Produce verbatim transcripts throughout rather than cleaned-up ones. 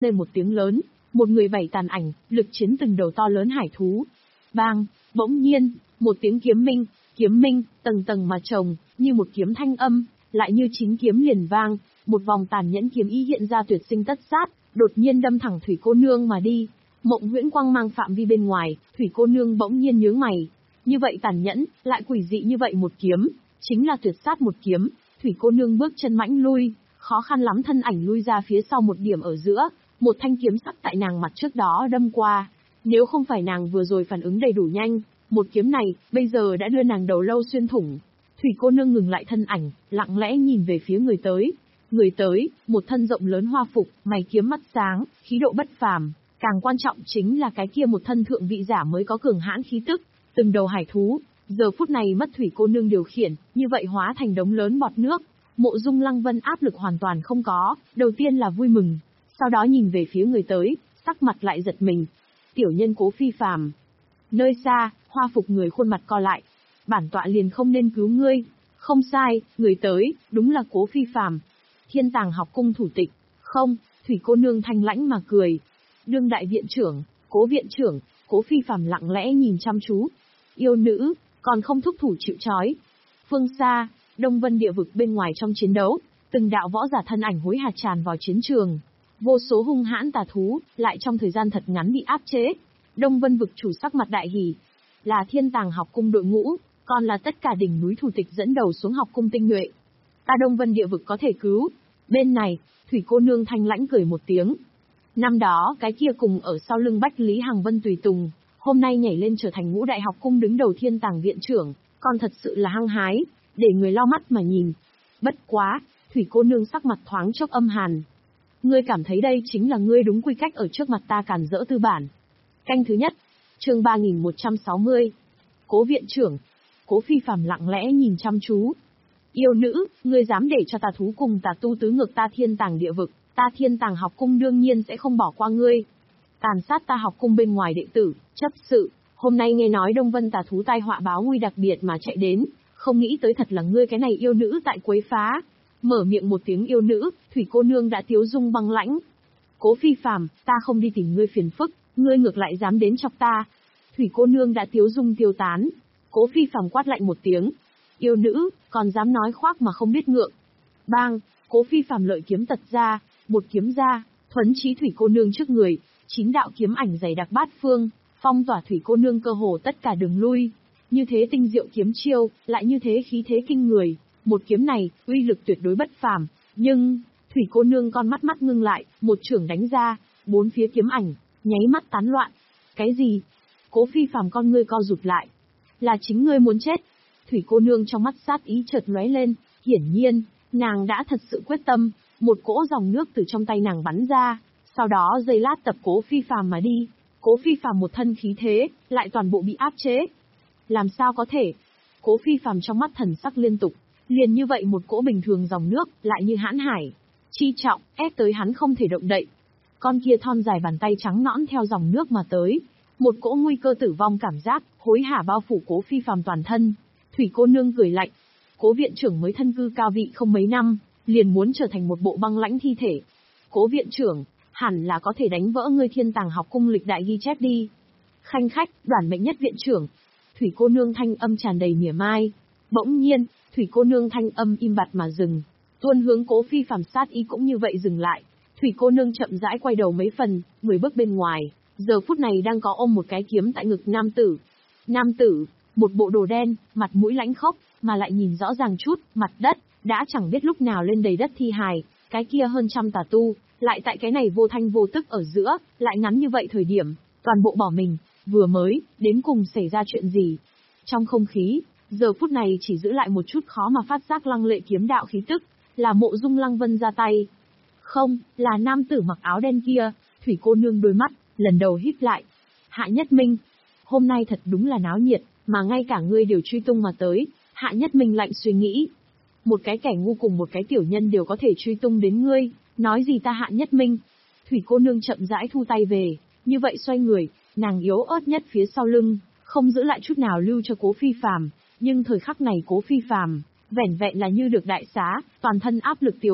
lên một tiếng lớn, một người bảy tàn ảnh, lực chiến từng đầu to lớn hải thú. Bang, bỗng nhiên, một tiếng kiếm minh, kiếm minh, tầng tầng mà chồng, như một kiếm thanh âm, lại như chính kiếm liền vang, một vòng tàn nhẫn kiếm ý hiện ra tuyệt sinh tất sát, đột nhiên đâm thẳng Thủy cô nương mà đi. Mộng huyễn quang mang phạm vi bên ngoài, Thủy cô nương bỗng nhiên nhướng mày. Như vậy tàn nhẫn, lại quỷ dị như vậy một kiếm, chính là tuyệt sát một kiếm. Thủy cô nương bước chân mãnh lui, khó khăn lắm thân ảnh lui ra phía sau một điểm ở giữa, một thanh kiếm sắc tại nàng mặt trước đó đâm qua. Nếu không phải nàng vừa rồi phản ứng đầy đủ nhanh, một kiếm này, bây giờ đã đưa nàng đầu lâu xuyên thủng. Thủy cô nương ngừng lại thân ảnh, lặng lẽ nhìn về phía người tới. Người tới, một thân rộng lớn hoa phục, mày kiếm mắt sáng, khí độ bất phàm. Càng quan trọng chính là cái kia một thân thượng vị giả mới có cường hãn khí tức, từng đầu hải thú, giờ phút này mất Thủy cô nương điều khiển, như vậy hóa thành đống lớn bọt nước. Mộ Dung Lăng Vân áp lực hoàn toàn không có, đầu tiên là vui mừng, sau đó nhìn về phía người tới, sắc mặt lại giật mình. Tiểu nhân Cố Phi Phàm. Nơi xa, hoa phục người khuôn mặt co lại. Bản tọa liền không nên cứu ngươi. Không sai, người tới, đúng là Cố Phi Phàm. Thiên Tàng học cung thủ tịch. Không, Thủy cô nương thanh lãnh mà cười. Đương đại viện trưởng, Cố viện trưởng, Cố Phi Phàm lặng lẽ nhìn chăm chú. Yêu nữ, còn không thúc thủ chịu trói. Phương xa, Đông Vân địa vực bên ngoài trong chiến đấu, từng đạo võ giả thân ảnh hối hả tràn vào chiến trường. Vô số hung hãn tà thú, lại trong thời gian thật ngắn bị áp chế. Đông Vân vực chủ sắc mặt đại hỉ. Là Thiên Tàng học cung đội ngũ, còn là tất cả đỉnh núi thủ tịch dẫn đầu xuống học cung tinh nhuệ. Ta Đông Vân địa vực có thể cứu. Bên này, Thủy cô nương thanh lãnh cười một tiếng. Năm đó, cái kia cùng ở sau lưng Bách Lý Hằng Vân tùy tùng, hôm nay nhảy lên trở thành ngũ đại học cung đứng đầu Thiên Tàng viện trưởng, còn thật sự là hăng hái, để người lau mắt mà nhìn. Bất quá, Thủy cô nương sắc mặt thoáng chốc âm hàn. Ngươi cảm thấy đây chính là ngươi đúng quy cách ở trước mặt ta cản rỡ tư bản. Canh thứ nhất, chương ba nghìn một trăm sáu mươi. Cố viện trưởng. Cố Phi Phàm lặng lẽ nhìn chăm chú. Yêu nữ, ngươi dám để cho tà thú cùng tà tu tứ ngược ta Thiên Tàng địa vực, ta Thiên Tàng học cung đương nhiên sẽ không bỏ qua ngươi. Tàn sát ta học cung bên ngoài đệ tử, chấp sự, hôm nay nghe nói Đông Vân tà thú tai họa báo nguy đặc biệt mà chạy đến, không nghĩ tới thật là ngươi cái này yêu nữ tại quấy phá. Mở miệng một tiếng yêu nữ, Thủy cô nương đã tiếu dung băng lãnh. Cố Phi Phàm, ta không đi tìm ngươi phiền phức, ngươi ngược lại dám đến chọc ta. Thủy cô nương đã tiếu dung tiêu tán. Cố Phi Phàm quát lạnh một tiếng. Yêu nữ, còn dám nói khoác mà không biết ngượng. Bang, Cố Phi Phàm lợi kiếm tật ra, một kiếm ra, thuấn chí Thủy cô nương trước người, chín đạo kiếm ảnh dày đặc bát phương, phong tỏa Thủy cô nương cơ hồ tất cả đường lui. Như thế tinh diệu kiếm chiêu, lại như thế khí thế kinh người. Một kiếm này, uy lực tuyệt đối bất phàm, nhưng, Thủy cô nương con mắt mắt ngưng lại, một chưởng đánh ra, bốn phía kiếm ảnh, nháy mắt tán loạn. Cái gì? Cố Phi Phàm con ngươi co rụt lại. Là chính ngươi muốn chết. Thủy cô nương trong mắt sát ý chợt lóe lên, hiển nhiên, nàng đã thật sự quyết tâm, một cỗ dòng nước từ trong tay nàng bắn ra, sau đó giây lát tập Cố Phi Phàm mà đi. Cố Phi Phàm một thân khí thế, lại toàn bộ bị áp chế. Làm sao có thể? Cố Phi Phàm trong mắt thần sắc liên tục. Liền như vậy một cỗ bình thường dòng nước, lại như hãn hải. Chi trọng, ép tới hắn không thể động đậy. Con kia thon dài bàn tay trắng nõn theo dòng nước mà tới. Một cỗ nguy cơ tử vong cảm giác, hối hả bao phủ Cố Phi Phàm toàn thân. Thủy cô nương cười lạnh. Cố viện trưởng mới thân cư cao vị không mấy năm, liền muốn trở thành một bộ băng lãnh thi thể. Cố viện trưởng, hẳn là có thể đánh vỡ ngươi Thiên Tàng học cung lịch đại ghi chép đi. Khanh khách, đoản mệnh nhất viện trưởng. Thủy cô nương thanh âm tràn đầy mỉa mai. Bỗng nhiên, Thủy cô nương thanh âm im bặt mà dừng, tuôn hướng Cố Phi Phàm sát ý cũng như vậy dừng lại. Thủy cô nương chậm rãi quay đầu mấy phần, mười bước bên ngoài, giờ phút này đang có ôm một cái kiếm tại ngực nam tử. Nam tử, một bộ đồ đen, mặt mũi lãnh khốc, mà lại nhìn rõ ràng chút, mặt đất đã chẳng biết lúc nào lên đầy đất thi hài, cái kia hơn trăm tà tu, lại tại cái này vô thanh vô tức ở giữa, lại ngắn như vậy thời điểm, toàn bộ bỏ mình, vừa mới, đến cùng xảy ra chuyện gì? Trong không khí, giờ phút này chỉ giữ lại một chút khó mà phát giác lăng lệ kiếm đạo khí tức, là Mộ Dung Lăng Vân ra tay. Không, là nam tử mặc áo đen kia. Thủy cô nương đôi mắt, lần đầu híp lại. Hạ Nhất Minh, hôm nay thật đúng là náo nhiệt, mà ngay cả ngươi đều truy tung mà tới. Hạ Nhất Minh lạnh suy nghĩ. Một cái kẻ ngu cùng một cái tiểu nhân đều có thể truy tung đến ngươi, nói gì ta Hạ Nhất Minh. Thủy cô nương chậm rãi thu tay về, như vậy xoay người, nàng yếu ớt nhất phía sau lưng, không giữ lại chút nào lưu cho Cố Phi Phàm. Nhưng thời khắc này Cố Phi Phàm, vẻn vẹn là như được đại xá, toàn thân áp lực tiêu hết,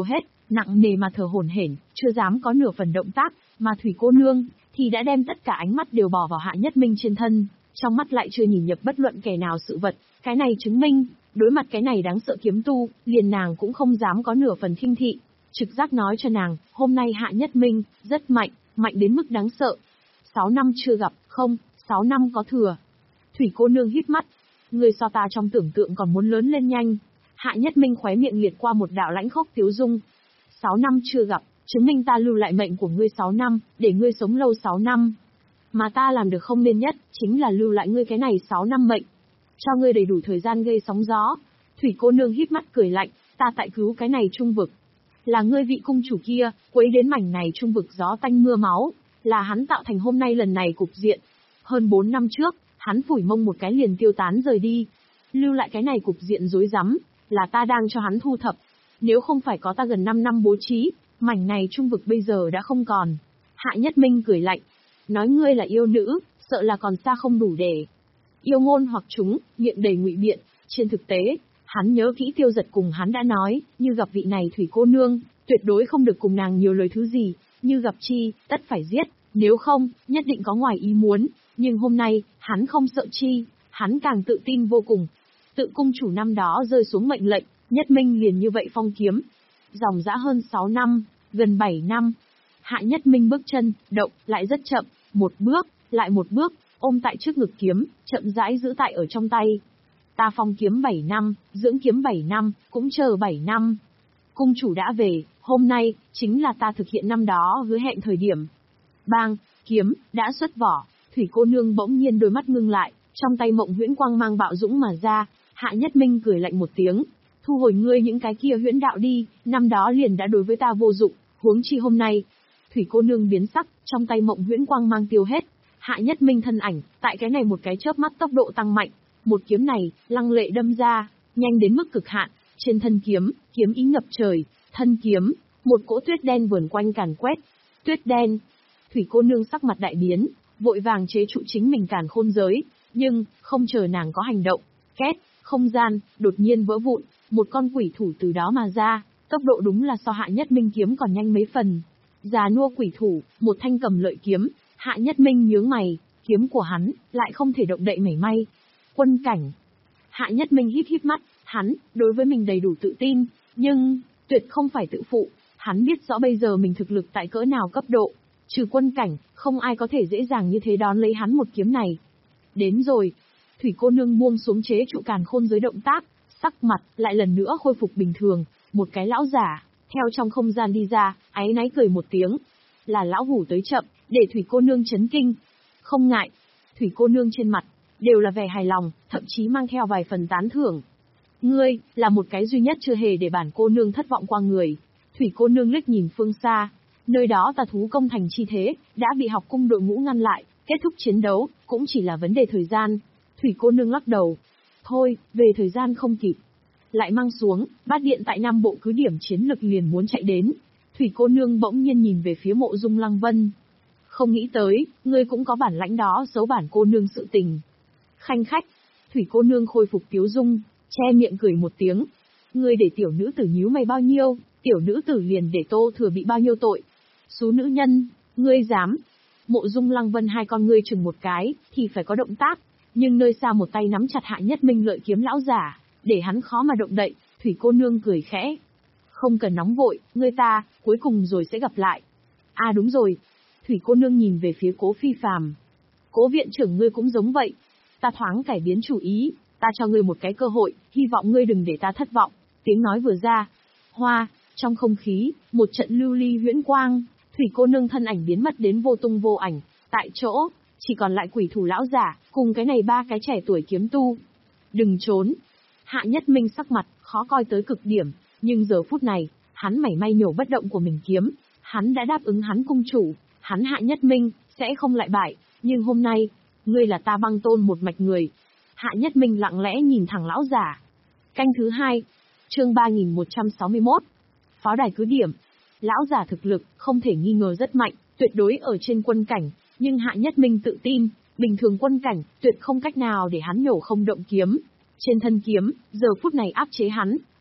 nặng nề mà thở hổn hển, chưa dám có nửa phần động tác, mà Thủy cô nương thì đã đem tất cả ánh mắt đều bỏ vào Hạ Nhất Minh trên thân, trong mắt lại chưa nhìn nhập bất luận kẻ nào sự vật, cái này chứng minh, đối mặt cái này đáng sợ kiếm tu, liền nàng cũng không dám có nửa phần khinh thị. Trực giác nói cho nàng, hôm nay Hạ Nhất Minh rất mạnh, mạnh đến mức đáng sợ. Sáu năm chưa gặp, không, sáu năm có thừa. Thủy cô nương híp mắt, người so ta trong tưởng tượng còn muốn lớn lên nhanh. Hạ Nhất Minh khóe miệng liệt qua một đạo lãnh khốc tiếu dung. Sáu năm chưa gặp, chứng minh ta lưu lại mệnh của ngươi sáu năm, để ngươi sống lâu sáu năm. Mà ta làm được không nên nhất, chính là lưu lại ngươi cái này sáu năm mệnh. Cho ngươi đầy đủ thời gian gây sóng gió. Thủy cô nương híp mắt cười lạnh, ta tại cứu cái này trung vực. Là ngươi vị cung chủ kia, quấy đến mảnh này trung vực gió tanh mưa máu, là hắn tạo thành hôm nay lần này cục diện. Hơn bốn năm trước, hắn phủi mông một cái liền tiêu tán rời đi. Lưu lại cái này cục diện rối rắm, là ta đang cho hắn thu thập. Nếu không phải có ta gần năm năm bố trí, mảnh này trung vực bây giờ đã không còn. Hạ Nhất Minh cười lạnh, nói ngươi là yêu nữ, sợ là còn xa không đủ để. Yêu ngôn hoặc chúng, miệng đầy ngụy biện, trên thực tế, hắn nhớ kỹ Tiêu Giật cùng hắn đã nói, như gặp vị này Thủy cô nương, tuyệt đối không được cùng nàng nhiều lời thứ gì, như gặp chi, tất phải giết, nếu không, nhất định có ngoài ý muốn, nhưng hôm nay, hắn không sợ chi, hắn càng tự tin vô cùng. Tự cung chủ năm đó rơi xuống mệnh lệnh, Nhất Minh liền như vậy phong kiếm. Dòng dã hơn sáu năm, gần bảy năm. Hạ Nhất Minh bước chân, động, lại rất chậm, một bước, lại một bước, ôm tại trước ngực kiếm, chậm rãi giữ tại ở trong tay. Ta phong kiếm bảy năm, dưỡng kiếm bảy năm, cũng chờ bảy năm. Cung chủ đã về, hôm nay, chính là ta thực hiện năm đó hứa hẹn thời điểm. Bang, kiếm, đã xuất vỏ, Thủy cô nương bỗng nhiên đôi mắt ngưng lại, trong tay mộng huyễn quang mang bạo dũng mà ra. Hạ Nhất Minh cười lạnh một tiếng, thu hồi ngươi những cái kia huyễn đạo đi, năm đó liền đã đối với ta vô dụng, huống chi hôm nay. Thủy cô nương biến sắc, trong tay mộng huyễn quang mang tiêu hết. Hạ Nhất Minh thân ảnh, tại cái này một cái chớp mắt tốc độ tăng mạnh, một kiếm này, lăng lệ đâm ra, nhanh đến mức cực hạn, trên thân kiếm, kiếm ý ngập trời, thân kiếm, một cỗ tuyết đen vờn quanh càn quét. Tuyết đen. Thủy cô nương sắc mặt đại biến, vội vàng chế trụ chính mình càn khôn giới, nhưng, không chờ nàng có hành động, két, không gian, đột nhiên vỡ vụn, một con quỷ thủ từ đó mà ra, tốc độ đúng là so Hạ Nhất Minh kiếm còn nhanh mấy phần. Già nua quỷ thủ, một thanh cầm lợi kiếm, Hạ Nhất Minh nhướng mày, kiếm của hắn, lại không thể động đậy mảy may. Quân cảnh. Hạ Nhất Minh híp híp mắt, hắn, đối với mình đầy đủ tự tin, nhưng, tuyệt không phải tự phụ, hắn biết rõ bây giờ mình thực lực tại cỡ nào cấp độ. Trừ quân cảnh, không ai có thể dễ dàng như thế đón lấy hắn một kiếm này. Đến rồi. Thủy cô nương buông xuống chế trụ càn khôn giới động tác, sắc mặt, lại lần nữa khôi phục bình thường, một cái lão giả, theo trong không gian đi ra, áy náy cười một tiếng. Là lão hủ tới chậm, để Thủy cô nương chấn kinh. Không ngại. Thủy cô nương trên mặt, đều là vẻ hài lòng, thậm chí mang theo vài phần tán thưởng. Ngươi, là một cái duy nhất chưa hề để bản cô nương thất vọng qua người. Thủy cô nương liếc nhìn phương xa, nơi đó tà thú công thành chi thế, đã bị học cung đội ngũ ngăn lại, kết thúc chiến đấu, cũng chỉ là vấn đề thời gian. Thủy cô nương lắc đầu. Thôi, về thời gian không kịp. Lại mang xuống, bát điện tại Nam Bộ cứ điểm chiến lực liền muốn chạy đến. Thủy cô nương bỗng nhiên nhìn về phía Mộ Dung Lăng Vân. Không nghĩ tới, ngươi cũng có bản lãnh đó giấu bản cô nương sự tình. Khanh khách. Thủy cô nương khôi phục tiếu dung, che miệng cười một tiếng. Ngươi để tiểu nữ tử nhíu mày bao nhiêu, tiểu nữ tử liền để Tô Thừa bị bao nhiêu tội. Số nữ nhân, ngươi dám. Mộ Dung Lăng Vân hai con ngươi chừng một cái, thì phải có động tác. Nhưng nơi xa một tay nắm chặt Hạ Nhất Minh lợi kiếm lão giả, để hắn khó mà động đậy. Thủy cô nương cười khẽ. Không cần nóng vội, ngươi ta, cuối cùng rồi sẽ gặp lại. À đúng rồi. Thủy cô nương nhìn về phía Cố Phi Phàm. Cố viện trưởng ngươi cũng giống vậy. Ta thoáng cải biến chủ ý, ta cho ngươi một cái cơ hội, hy vọng ngươi đừng để ta thất vọng. Tiếng nói vừa ra. Hoa, trong không khí, một trận lưu ly huyễn quang, Thủy cô nương thân ảnh biến mất đến vô tung vô ảnh, tại chỗ, chỉ còn lại quỷ thủ lão giả, cùng cái này ba cái trẻ tuổi kiếm tu. Đừng trốn. Hạ Nhất Minh sắc mặt, khó coi tới cực điểm, nhưng giờ phút này, hắn mảy may nhổ bất động của mình kiếm, hắn đã đáp ứng hắn cung chủ, hắn Hạ Nhất Minh, sẽ không lại bại, nhưng hôm nay, ngươi là ta băng tôn một mạch người. Hạ Nhất Minh lặng lẽ nhìn thẳng lão giả. Canh thứ hai, chương ba nghìn một trăm sáu mươi mốt. Pháo đài cứ điểm. Lão giả thực lực, không thể nghi ngờ rất mạnh, tuyệt đối ở trên quân cảnh, nhưng Hạ Nhất Minh tự tin, bình thường quân cảnh, tuyệt không cách nào để hắn nhổ không động kiếm. Trên thân kiếm, giờ phút này áp chế hắn,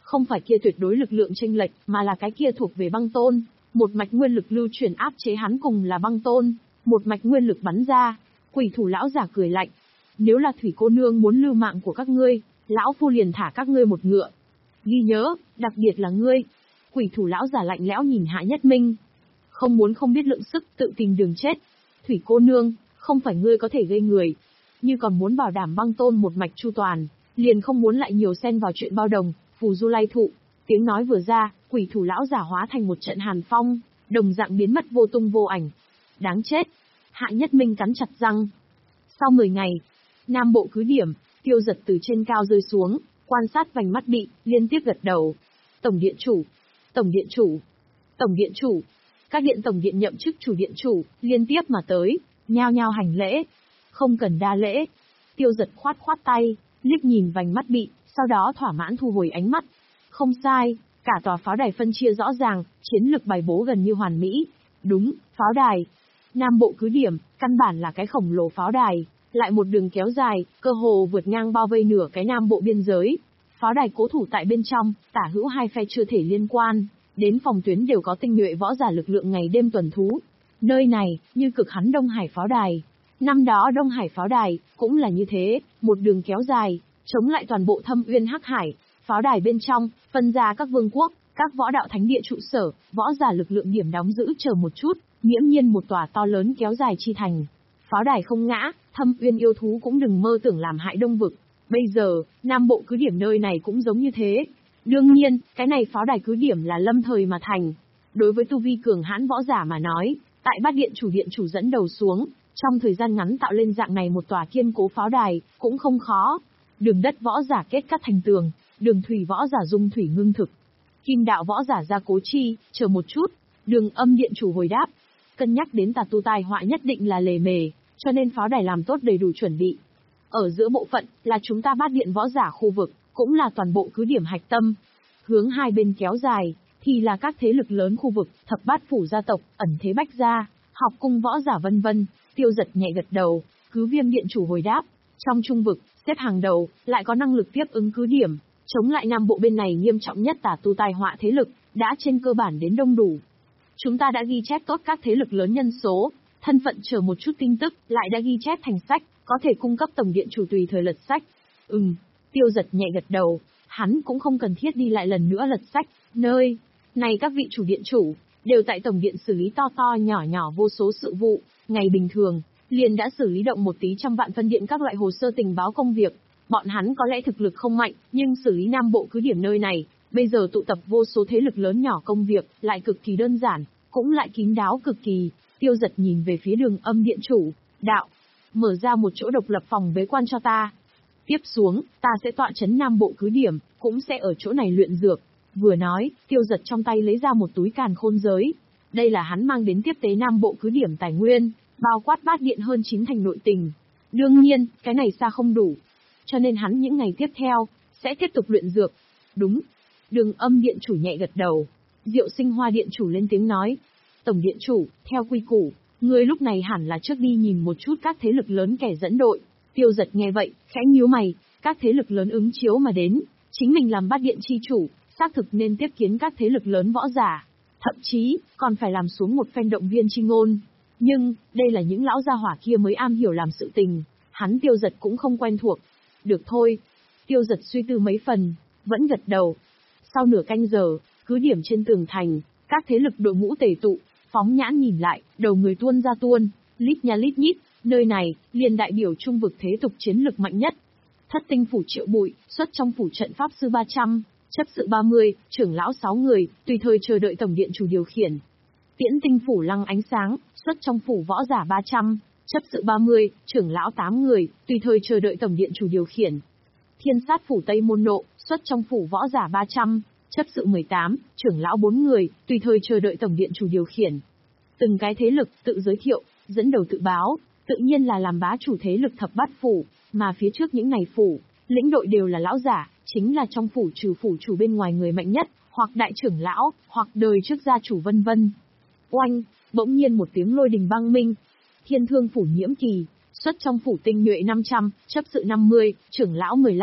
Không phải kia tuyệt đối lực lượng chênh lệch, mà là cái kia thuộc về băng tôn, một mạch nguyên lực lưu chuyển áp chế hắn cùng là băng tôn, một mạch nguyên lực bắn ra. Quỷ thủ lão giả cười lạnh, nếu là thủy cô nương muốn lưu mạng của các ngươi, lão phu liền thả các ngươi một ngựa. Ghi nhớ, đặc biệt là ngươi. Quỷ thủ lão giả lạnh lẽo nhìn Hạ Nhất Minh. Không muốn không biết lượng sức, tự tìm đường chết. Thủy cô nương, không phải ngươi có thể gây người. Như còn muốn bảo đảm băng tôn một mạch chu toàn, liền không muốn lại nhiều xen vào chuyện bao đồng, phù du lai thụ. Tiếng nói vừa ra, quỷ thủ lão giả hóa thành một trận hàn phong, đồng dạng biến mất vô tung vô ảnh. Đáng chết. Hạ Nhất Minh cắn chặt răng. Sau mười ngày, Nam Bộ cứ điểm, Tiêu Giật từ trên cao rơi xuống, quan sát vành mắt bị, liên tiếp gật đầu. Tổng điện chủ, tổng điện chủ, tổng điện chủ. Các điện tổng điện nhậm chức chủ điện chủ, liên tiếp mà tới, nhao nhao hành lễ. Không cần đa lễ. Tiêu Giật khoát khoát tay, liếc nhìn vành mắt bị, sau đó thỏa mãn thu hồi ánh mắt. Không sai, cả tòa pháo đài phân chia rõ ràng, chiến lược bài bố gần như hoàn mỹ. Đúng, pháo đài. Nam Bộ cứ điểm, căn bản là cái khổng lồ pháo đài, lại một đường kéo dài, cơ hồ vượt ngang bao vây nửa cái Nam Bộ biên giới. Pháo đài cố thủ tại bên trong, tả hữu hai phe chưa thể liên quan, đến phòng tuyến đều có tinh nhuệ võ giả lực lượng ngày đêm tuần thú. Nơi này, như cực hắn Đông Hải pháo đài. Năm đó Đông Hải pháo đài, cũng là như thế, một đường kéo dài, chống lại toàn bộ Thâm Uyên Hắc Hải. Pháo đài bên trong, phân ra các vương quốc, các võ đạo thánh địa trụ sở, võ giả lực lượng điểm đóng giữ chờ một chút, nghiễm nhiên một tòa to lớn kéo dài chi thành. Pháo đài không ngã, Thâm Uyên yêu thú cũng đừng mơ tưởng làm hại Đông vực. Bây giờ, Nam Bộ cứ điểm nơi này cũng giống như thế. Đương nhiên, cái này pháo đài cứ điểm là lâm thời mà thành. Đối với tu vi cường hãn võ giả mà nói, tại Bát điện chủ điện chủ dẫn đầu xuống, trong thời gian ngắn tạo lên dạng này một tòa kiên cố pháo đài, cũng không khó. Đường đất võ giả kết cắt thành tường, đường thủy võ giả dung thủy ngưng thực. Kim đạo võ giả ra cố chi, chờ một chút. Đường âm điện chủ hồi đáp. Cân nhắc đến tà tu tai họa nhất định là lề mề, cho nên pháo đài làm tốt đầy đủ chuẩn bị. Ở giữa bộ phận, là chúng ta Bát điện võ giả khu vực, cũng là toàn bộ cứ điểm hạch tâm. Hướng hai bên kéo dài, thì là các thế lực lớn khu vực, thập bát phủ gia tộc, ẩn thế bách gia, học cung võ giả vân vân. Tiêu Giật nhẹ gật đầu, cứ viêm điện chủ hồi đáp. Trong trung vực, xếp hàng đầu, lại có năng lực tiếp ứng cứ điểm, chống lại Nam Bộ bên này nghiêm trọng nhất tà tu tai họa thế lực, đã trên cơ bản đến đông đủ. Chúng ta đã ghi chép tốt các thế lực lớn nhân số, thân phận chờ một chút tin tức, lại đã ghi chép thành sách, có thể cung cấp tổng điện chủ tùy thời lật sách. Ừm, Tiêu Giật nhẹ gật đầu, hắn cũng không cần thiết đi lại lần nữa lật sách, nơi này các vị chủ điện chủ, đều tại tổng điện xử lý to to nhỏ nhỏ vô số sự vụ, ngày bình thường, liền đã xử lý động một tí trăm vạn phân điện các loại hồ sơ tình báo công việc. Bọn hắn có lẽ thực lực không mạnh, nhưng xử lý Nam Bộ cứ điểm nơi này, bây giờ tụ tập vô số thế lực lớn nhỏ công việc, lại cực kỳ đơn giản, cũng lại kín đáo cực kỳ. Tiêu Giật nhìn về phía Đường Âm điện chủ, đạo, mở ra một chỗ độc lập phòng bế quan cho ta. Tiếp xuống, ta sẽ tọa chấn Nam Bộ cứ điểm, cũng sẽ ở chỗ này luyện dược. Vừa nói, Tiêu Giật trong tay lấy ra một túi càn khôn giới. Đây là hắn mang đến tiếp tế Nam Bộ cứ điểm tài nguyên, bao quát Bát điện hơn chín thành nội tình. Đương nhiên, cái này xa không đủ. Cho nên hắn những ngày tiếp theo, sẽ tiếp tục luyện dược. Đúng. Đường Âm điện chủ nhẹ gật đầu. Diệu Sinh Hoa điện chủ lên tiếng nói. Tổng điện chủ, theo quy củ, người lúc này hẳn là trước đi nhìn một chút các thế lực lớn kẻ dẫn đội. Tiêu Giật nghe vậy, khẽ nhíu mày, các thế lực lớn ứng chiếu mà đến. Chính mình làm Bát điện chi chủ, xác thực nên tiếp kiến các thế lực lớn võ giả. Thậm chí, còn phải làm xuống một phen động viên chi ngôn. Nhưng, đây là những lão gia hỏa kia mới am hiểu làm sự tình. Hắn Tiêu Giật cũng không quen thuộc. Được thôi. Tiêu Giật suy tư mấy phần, vẫn gật đầu. Sau nửa canh giờ, cứ điểm trên tường thành, các thế lực đội ngũ tề tụ, phóng nhãn nhìn lại, đầu người tuôn ra tuôn, lít nha lít nhít, nơi này, liền đại biểu trung vực thế tục chiến lực mạnh nhất. Thất tinh phủ Triệu Bụi, xuất trong phủ trận pháp sư ba trăm, chấp sự ba mươi, trưởng lão sáu người, tùy thời chờ đợi tổng điện chủ điều khiển. Tiễn tinh phủ Lăng Ánh Sáng, xuất trong phủ võ giả ba trăm, chấp sự ba mươi, trưởng lão tám người, tùy thời chờ đợi tổng điện chủ điều khiển. Thiên sát phủ Tây Môn Nộ, xuất trong phủ võ giả ba trăm, chấp sự mười tám, trưởng lão bốn người, tùy thời chờ đợi tổng điện chủ điều khiển. Từng cái thế lực tự giới thiệu, dẫn đầu tự báo, tự nhiên là làm bá chủ thế lực thập bát phủ, mà phía trước những này phủ, lĩnh đội đều là lão giả, chính là trong phủ trừ phủ chủ bên ngoài người mạnh nhất, hoặc đại trưởng lão, hoặc đời trước gia chủ vân vân. Oanh, bỗng nhiên một tiếng lôi đình băng minh. Thiên Thương phủ Nhiễm Kỳ, xuất trong phủ tinh nhuệ năm trăm, chấp sự năm mươi, trưởng lão mười lăm,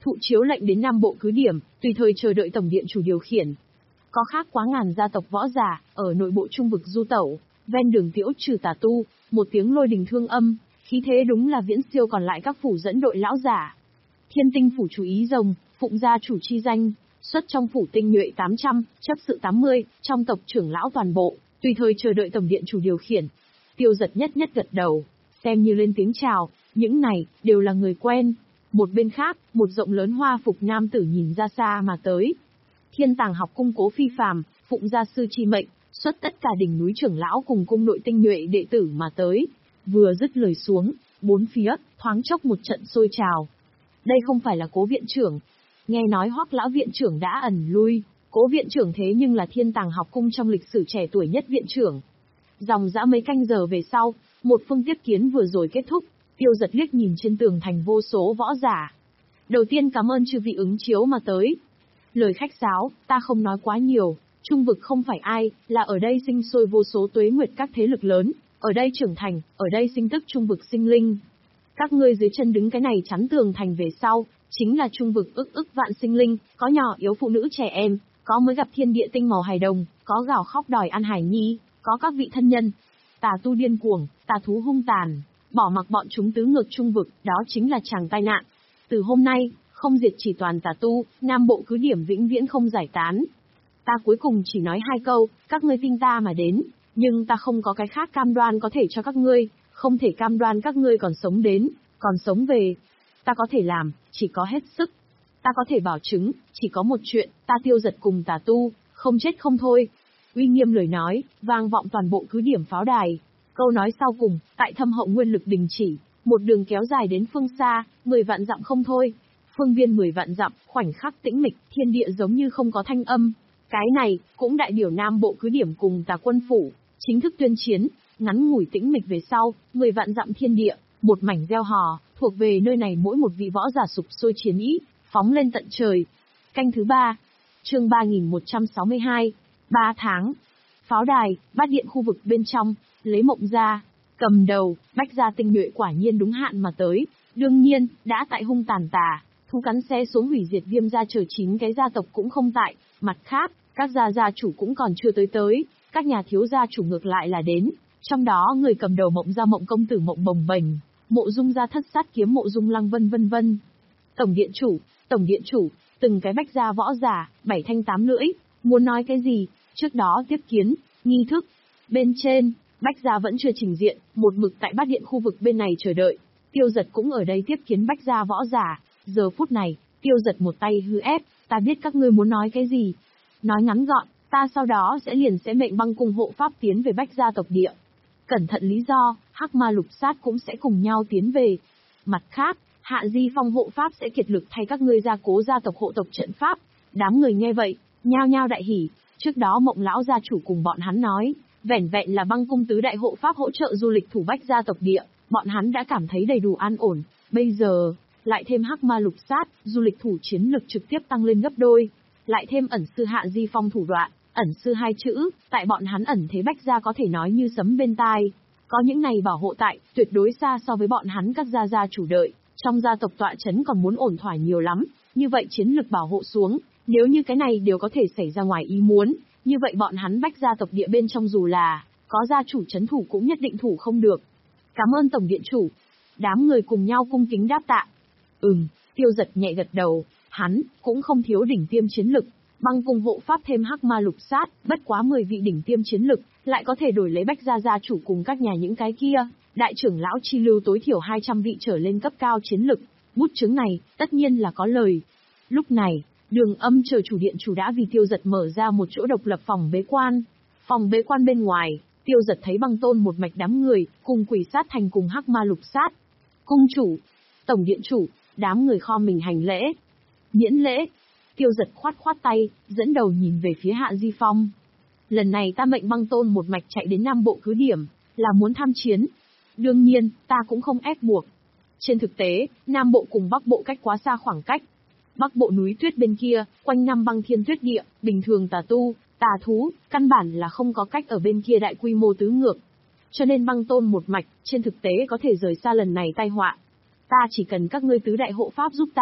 thụ chiếu lệnh đến Nam Bộ cứ điểm, tùy thời chờ đợi tổng điện chủ điều khiển. Có khác quá ngàn gia tộc võ giả, ở nội bộ trung vực du tẩu, ven đường tiễu trừ tà tu, một tiếng lôi đình thương âm, khí thế đúng là viễn siêu còn lại các phủ dẫn đội lão giả. Thiên Tinh phủ chủ ý rồng, phụng gia chủ chi danh, xuất trong phủ tinh nhuệ tám trăm, chấp sự tám mươi, trong tộc trưởng lão toàn bộ, tùy thời chờ đợi tổng điện chủ điều khiển. Tiêu Giật nhất nhất gật đầu, xem như lên tiếng chào, những này, đều là người quen. Một bên khác, một rộng lớn hoa phục nam tử nhìn ra xa mà tới. Thiên Tàng học cung Cố Phi Phàm, phụng gia sư chi mệnh, xuất tất cả đỉnh núi trưởng lão cùng cung nội tinh nhuệ đệ tử mà tới. Vừa dứt lời xuống, bốn phía, thoáng chốc một trận sôi trào. Đây không phải là Cố viện trưởng. Nghe nói Hoắc lão viện trưởng đã ẩn lui, Cố viện trưởng thế nhưng là Thiên Tàng học cung trong lịch sử trẻ tuổi nhất viện trưởng. Dòng dã mấy canh giờ về sau, một phương tiếp kiến vừa rồi kết thúc, Tiêu Giật liếc nhìn trên tường thành vô số võ giả. Đầu tiên cảm ơn chư vị ứng chiếu mà tới. Lời khách sáo, ta không nói quá nhiều, trung vực không phải ai, là ở đây sinh sôi vô số tuế nguyệt các thế lực lớn, ở đây trưởng thành, ở đây sinh tức trung vực sinh linh. Các ngươi dưới chân đứng cái này chắn tường thành về sau, chính là trung vực ức ức vạn sinh linh, có nhỏ yếu phụ nữ trẻ em, có mới gặp thiên địa tinh màu hài đồng, có gào khóc đòi ăn hải nhi, có các vị thân nhân. Tà tu điên cuồng, tà thú hung tàn, bỏ mặc bọn chúng tứ ngược trung vực, đó chính là chàng tai nạn. Từ hôm nay, không diệt chỉ toàn tà tu, Nam Bộ cứ điểm vĩnh viễn không giải tán. Ta cuối cùng chỉ nói hai câu, các ngươi tin ta mà đến, nhưng ta không có cái khác cam đoan có thể cho các ngươi, không thể cam đoan các ngươi còn sống đến, còn sống về. Ta có thể làm, chỉ có hết sức. Ta có thể bảo chứng, chỉ có một chuyện, ta Tiêu Giật cùng tà tu, không chết không thôi. Uy nghiêm lời nói, vang vọng toàn bộ cứ điểm pháo đài. Câu nói sau cùng, tại thâm hậu nguyên lực đình chỉ, một đường kéo dài đến phương xa, mười vạn dặm không thôi. Phương viên mười vạn dặm, khoảnh khắc tĩnh mịch, thiên địa giống như không có thanh âm. Cái này, cũng đại biểu Nam Bộ cứ điểm cùng tà quân phủ, chính thức tuyên chiến, ngắn ngủi tĩnh mịch về sau, mười vạn dặm thiên địa, một mảnh gieo hò, thuộc về nơi này mỗi một vị võ giả sục sôi chiến ý, phóng lên tận trời. Canh thứ ba, chương ba nghìn một trăm sáu mươi hai, ba tháng. Pháo đài, bát điện khu vực bên trong, lấy Mộng gia cầm đầu, Bách gia tinh nhuệ quả nhiên đúng hạn mà tới, đương nhiên, đã tại hung tàn tà, thú cắn xé xuống hủy diệt Viêm gia chờ chín cái gia tộc cũng không tại, mặt khác, các gia gia chủ cũng còn chưa tới tới, các nhà thiếu gia chủ ngược lại là đến, trong đó người cầm đầu Mộng gia Mộng công tử Mộng bồng bềnh, Mộ Dung gia thất sát kiếm Mộ Dung Lăng vân vân vân. Tổng điện chủ, tổng điện chủ, từng cái Bách gia võ giả, bảy thanh tám lưỡi, muốn nói cái gì, trước đó tiếp kiến, nghi thức. Bên trên, Bách gia vẫn chưa trình diện, một mực tại bát điện khu vực bên này chờ đợi. Tiêu Giật cũng ở đây tiếp kiến Bách gia võ giả, giờ phút này, Tiêu Giật một tay hư ép, ta biết các ngươi muốn nói cái gì. Nói ngắn gọn, ta sau đó sẽ liền sẽ mệnh băng cung hộ pháp tiến về Bách gia tộc địa. Cẩn thận lý do, Hắc Ma Lục Sát cũng sẽ cùng nhau tiến về. Mặt khác, Hạ Di Phong hộ pháp sẽ kiệt lực thay các ngươi gia cố gia tộc hộ tộc trận pháp. Đám người nghe vậy, nhao nhao đại hỉ, trước đó Mộng lão gia chủ cùng bọn hắn nói, vẻn vẹn là băng cung tứ đại hộ pháp hỗ trợ du lịch thủ Bách gia tộc địa, bọn hắn đã cảm thấy đầy đủ an ổn, bây giờ, lại thêm Hắc Ma Lục Sát, du lịch thủ chiến lực trực tiếp tăng lên gấp đôi, lại thêm ẩn sư Hạ Di Phong thủ đoạn, ẩn sư hai chữ, tại bọn hắn ẩn thế Bách gia có thể nói như sấm bên tai. Có những này bảo hộ tại, tuyệt đối xa so với bọn hắn các gia gia chủ đợi, trong gia tộc tọa chấn còn muốn ổn thỏa nhiều lắm, như vậy chiến lực bảo hộ xuống, nếu như cái này đều có thể xảy ra ngoài ý muốn, như vậy bọn hắn Bách gia tộc địa bên trong dù là có gia chủ chấn thủ cũng nhất định thủ không được. Cảm ơn tổng điện chủ. Đám người cùng nhau cung kính đáp tạ. Ừm, Tiêu Giật nhẹ gật đầu, hắn cũng không thiếu đỉnh tiêm chiến lực, băng cung hộ pháp thêm Hắc Ma Lục Sát, bất quá mười vị đỉnh tiêm chiến lực, lại có thể đổi lấy Bách gia gia chủ cùng các nhà những cái kia, đại trưởng lão chi lưu tối thiểu hai trăm vị trở lên cấp cao chiến lực, bút chứng này, tất nhiên là có lời. Lúc này, Đường Âm chờ chủ điện chủ đã vì Tiêu Giật mở ra một chỗ độc lập phòng bế quan. Phòng bế quan bên ngoài, Tiêu Giật thấy Băng Tôn một mạch đám người, cùng Quỷ Sát Thành cùng Hắc Ma Lục Sát. Cung chủ, tổng điện chủ, đám người kho mình hành lễ. Miễn lễ. Tiêu Giật khoát khoát tay, dẫn đầu nhìn về phía Hạ Di Phong. Lần này ta mệnh Băng Tôn một mạch chạy đến Nam Bộ cứ điểm, là muốn tham chiến. Đương nhiên, ta cũng không ép buộc. Trên thực tế, Nam Bộ cùng Bắc Bộ cách quá xa khoảng cách. Bắc Bộ núi tuyết bên kia, quanh năm băng thiên tuyết địa, bình thường tà tu, tà thú, căn bản là không có cách ở bên kia đại quy mô tứ ngược. Cho nên Băng Tôn một mạch, trên thực tế có thể rời xa lần này tai họa. Ta chỉ cần các ngươi tứ đại hộ pháp giúp ta,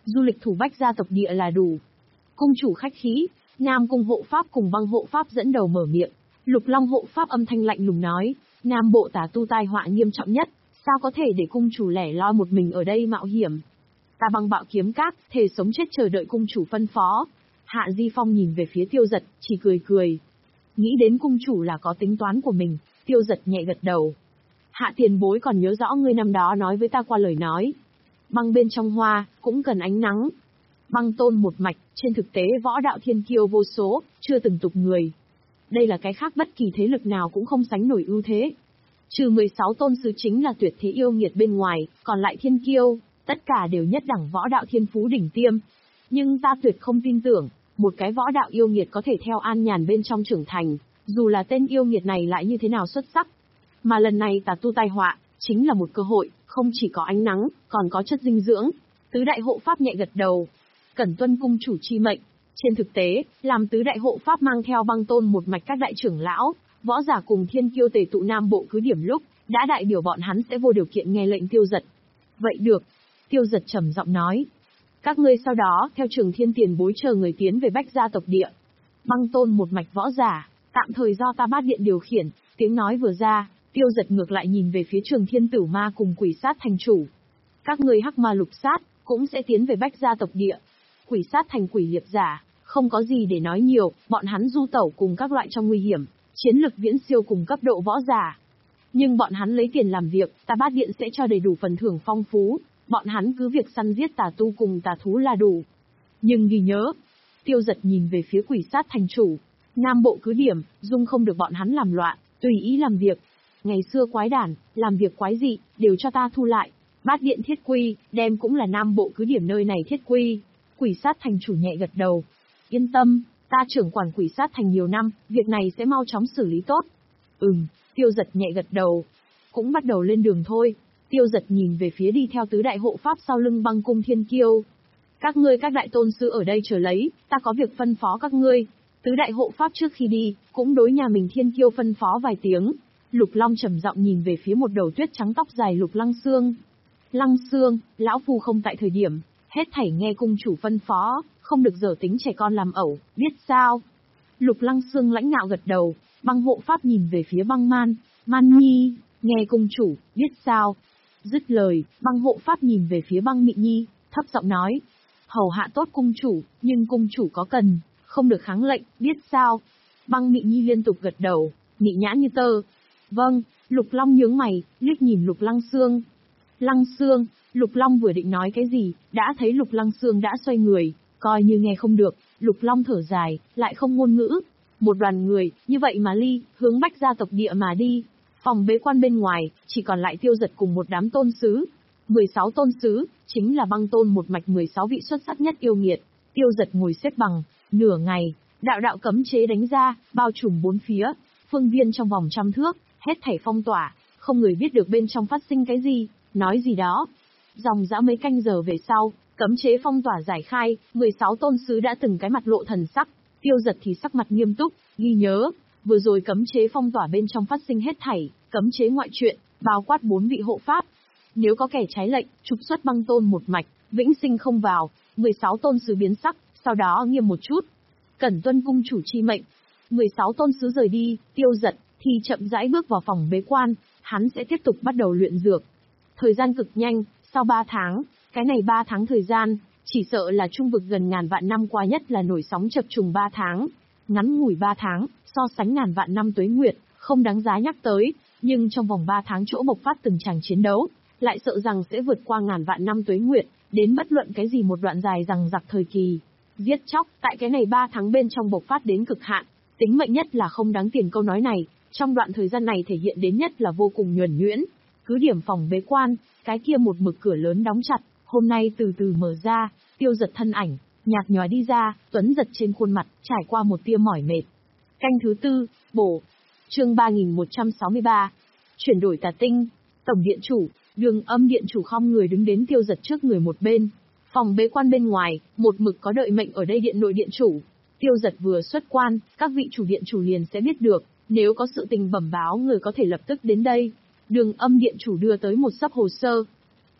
Du lịch thủ Bách gia tộc địa là đủ. Cung chủ khách khí, Nam cung hộ pháp cùng Băng hộ pháp dẫn đầu mở miệng. Lục Long hộ pháp âm thanh lạnh lùng nói, Nam bộ tà tu tai họa nghiêm trọng nhất, sao có thể để cung chủ lẻ loi một mình ở đây mạo hiểm. Ta Băng bạo kiếm các, thề sống chết chờ đợi cung chủ phân phó. Hạ Di Phong nhìn về phía Tiêu Giật, chỉ cười cười. Nghĩ đến cung chủ là có tính toán của mình, Tiêu Giật nhẹ gật đầu. Hạ tiền bối còn nhớ rõ ngươi năm đó nói với ta qua lời nói. Băng bên trong hoa, cũng cần ánh nắng. Băng tôn một mạch, trên thực tế võ đạo thiên kiêu vô số, chưa từng tục người. Đây là cái khác bất kỳ thế lực nào cũng không sánh nổi ưu thế. Trừ mười sáu tôn sứ chính là tuyệt thế yêu nghiệt bên ngoài, còn lại thiên kiêu, tất cả đều nhất đẳng võ đạo thiên phú đỉnh tiêm. Nhưng ta tuyệt không tin tưởng, một cái võ đạo yêu nghiệt có thể theo an nhàn bên trong trưởng thành, dù là tên yêu nghiệt này lại như thế nào xuất sắc. Mà lần này tà tu tai họa, chính là một cơ hội, không chỉ có ánh nắng, còn có chất dinh dưỡng. Tứ đại hộ pháp nhẹ gật đầu. Cẩn tuân cung chủ chi mệnh. Trên thực tế, làm tứ đại hộ pháp mang theo Băng tôn một mạch các đại trưởng lão, võ giả cùng thiên kiêu tề tụ Nam bộ cứ điểm lúc, đã đại biểu bọn hắn sẽ vô điều kiện nghe lệnh Tiêu Giật. Vậy được. Tiêu Giật trầm giọng nói. Các ngươi sau đó, theo Trường Thiên tiền bối chờ người tiến về Bách gia tộc địa. Băng tôn một mạch võ giả, tạm thời do ta Bát điện điều khiển. Tiếng nói vừa ra, Tiêu Giật ngược lại nhìn về phía Trường Thiên tử ma cùng Quỷ sát thành chủ. Các ngươi hắc ma lục sát, cũng sẽ tiến về Bách gia tộc địa. Quỷ sát thành quỷ liệp giả, không có gì để nói nhiều, bọn hắn du tẩu cùng các loại trong nguy hiểm, chiến lực viễn siêu cùng cấp độ võ giả. Nhưng bọn hắn lấy tiền làm việc, ta Bát điện sẽ cho đầy đủ phần thưởng phong phú, bọn hắn cứ việc săn giết tà tu cùng tà thú là đủ. Nhưng ghi nhớ, Tiêu Giật nhìn về phía Quỷ sát thành chủ, Nam bộ cứ điểm, dung không được bọn hắn làm loạn, tùy ý làm việc. Ngày xưa quái đản, làm việc quái dị, đều cho ta thu lại. Bát điện thiết quy, đem cũng là Nam bộ cứ điểm nơi này thiết quy. Quỷ sát thành chủ nhẹ gật đầu. Yên tâm, ta trưởng quản quỷ sát thành nhiều năm, việc này sẽ mau chóng xử lý tốt. Ừm, Tiêu Giật nhẹ gật đầu. Cũng bắt đầu lên đường thôi. Tiêu Giật nhìn về phía đi theo tứ đại hộ pháp sau lưng Băng cung thiên kiêu. Các ngươi các đại tôn sư ở đây chờ lấy, ta có việc phân phó các ngươi. Tứ đại hộ pháp trước khi đi, cũng đối nhà mình thiên kiêu phân phó vài tiếng. Lục Long trầm giọng nhìn về phía một đầu tuyết trắng tóc dài Lục Lăng Xương. Lăng Xương, lão phu không tại thời điểm, hết thảy nghe cung chủ phân phó, không được dở tính trẻ con làm ẩu, biết sao? Lục Lăng Xương lãnh ngạo gật đầu, Băng hộ pháp nhìn về phía Băng Man, Man Nhi, nghe cung chủ, biết sao? Dứt lời, Băng hộ pháp nhìn về phía Băng Mị Nhi, thấp giọng nói, hầu hạ tốt cung chủ, nhưng cung chủ có cần, không được kháng lệnh, biết sao? Băng Mị Nhi liên tục gật đầu, mị nhãn như tơ. Vâng, Lục Long nhướng mày, liếc nhìn Lục Lăng Xương. Lăng Xương, Lục Long vừa định nói cái gì, đã thấy Lục Lăng Xương đã xoay người, coi như nghe không được, Lục Long thở dài, lại không ngôn ngữ. Một đoàn người, như vậy mà ly, hướng Bách gia tộc địa mà đi. Phòng bế quan bên ngoài, chỉ còn lại Tiêu Giật cùng một đám tôn sứ. mười sáu tôn sứ, chính là Băng tôn một mạch mười sáu vị xuất sắc nhất yêu nghiệt. Tiêu Giật ngồi xếp bằng, nửa ngày, đạo đạo cấm chế đánh ra, bao trùm bốn phía, phương viên trong vòng trăm thước, hết thảy phong tỏa, không người biết được bên trong phát sinh cái gì, nói gì đó. Dòng dã mấy canh giờ về sau, cấm chế phong tỏa giải khai, mười sáu tôn sứ đã từng cái mặt lộ thần sắc, Tiêu Giật thì sắc mặt nghiêm túc, ghi nhớ, vừa rồi cấm chế phong tỏa bên trong phát sinh hết thảy, cấm chế ngoại truyện, bao quát bốn vị hộ pháp. Nếu có kẻ trái lệnh, trục xuất Băng tôn một mạch, vĩnh sinh không vào, mười sáu tôn sứ biến sắc, sau đó nghiêm một chút. Cẩn tuân cung chủ chi mệnh. mười sáu tôn sứ rời đi, Tiêu Giật thì chậm rãi bước vào phòng bế quan, hắn sẽ tiếp tục bắt đầu luyện dược. Thời gian cực nhanh, sau ba tháng, cái này ba tháng thời gian, chỉ sợ là trung vực gần ngàn vạn năm qua nhất là nổi sóng chập trùng ba tháng. Ngắn ngủi ba tháng, so sánh ngàn vạn năm tuế nguyệt, không đáng giá nhắc tới, nhưng trong vòng ba tháng chỗ bộc phát từng tràng chiến đấu, lại sợ rằng sẽ vượt qua ngàn vạn năm tuế nguyệt, đến bất luận cái gì một đoạn dài rằng giặc thời kỳ. Giết chóc, tại cái này ba tháng bên trong bộc phát đến cực hạn, tính mệnh nhất là không đáng tiền câu nói này, trong đoạn thời gian này thể hiện đến nhất là vô cùng nhuần nhuyễn. Cứ điểm phòng bế quan, cái kia một mực cửa lớn đóng chặt, hôm nay từ từ mở ra, Tiêu Giật thân ảnh, nhạt nhòa đi ra, tuấn giật trên khuôn mặt, trải qua một tia mỏi mệt. Canh thứ tư, bổ. Chương ba nghìn một trăm sáu mươi ba. Chuyển đổi tà tinh. Tổng điện chủ, Đường Âm điện chủ khom người đứng đến Tiêu Giật trước người một bên. Phòng bế quan bên ngoài, một mực có đợi mệnh ở đây điện nội điện chủ. Tiêu Giật vừa xuất quan, các vị chủ điện chủ liền sẽ biết được, nếu có sự tình bẩm báo người có thể lập tức đến đây. Đường Âm điện chủ đưa tới một xấp hồ sơ.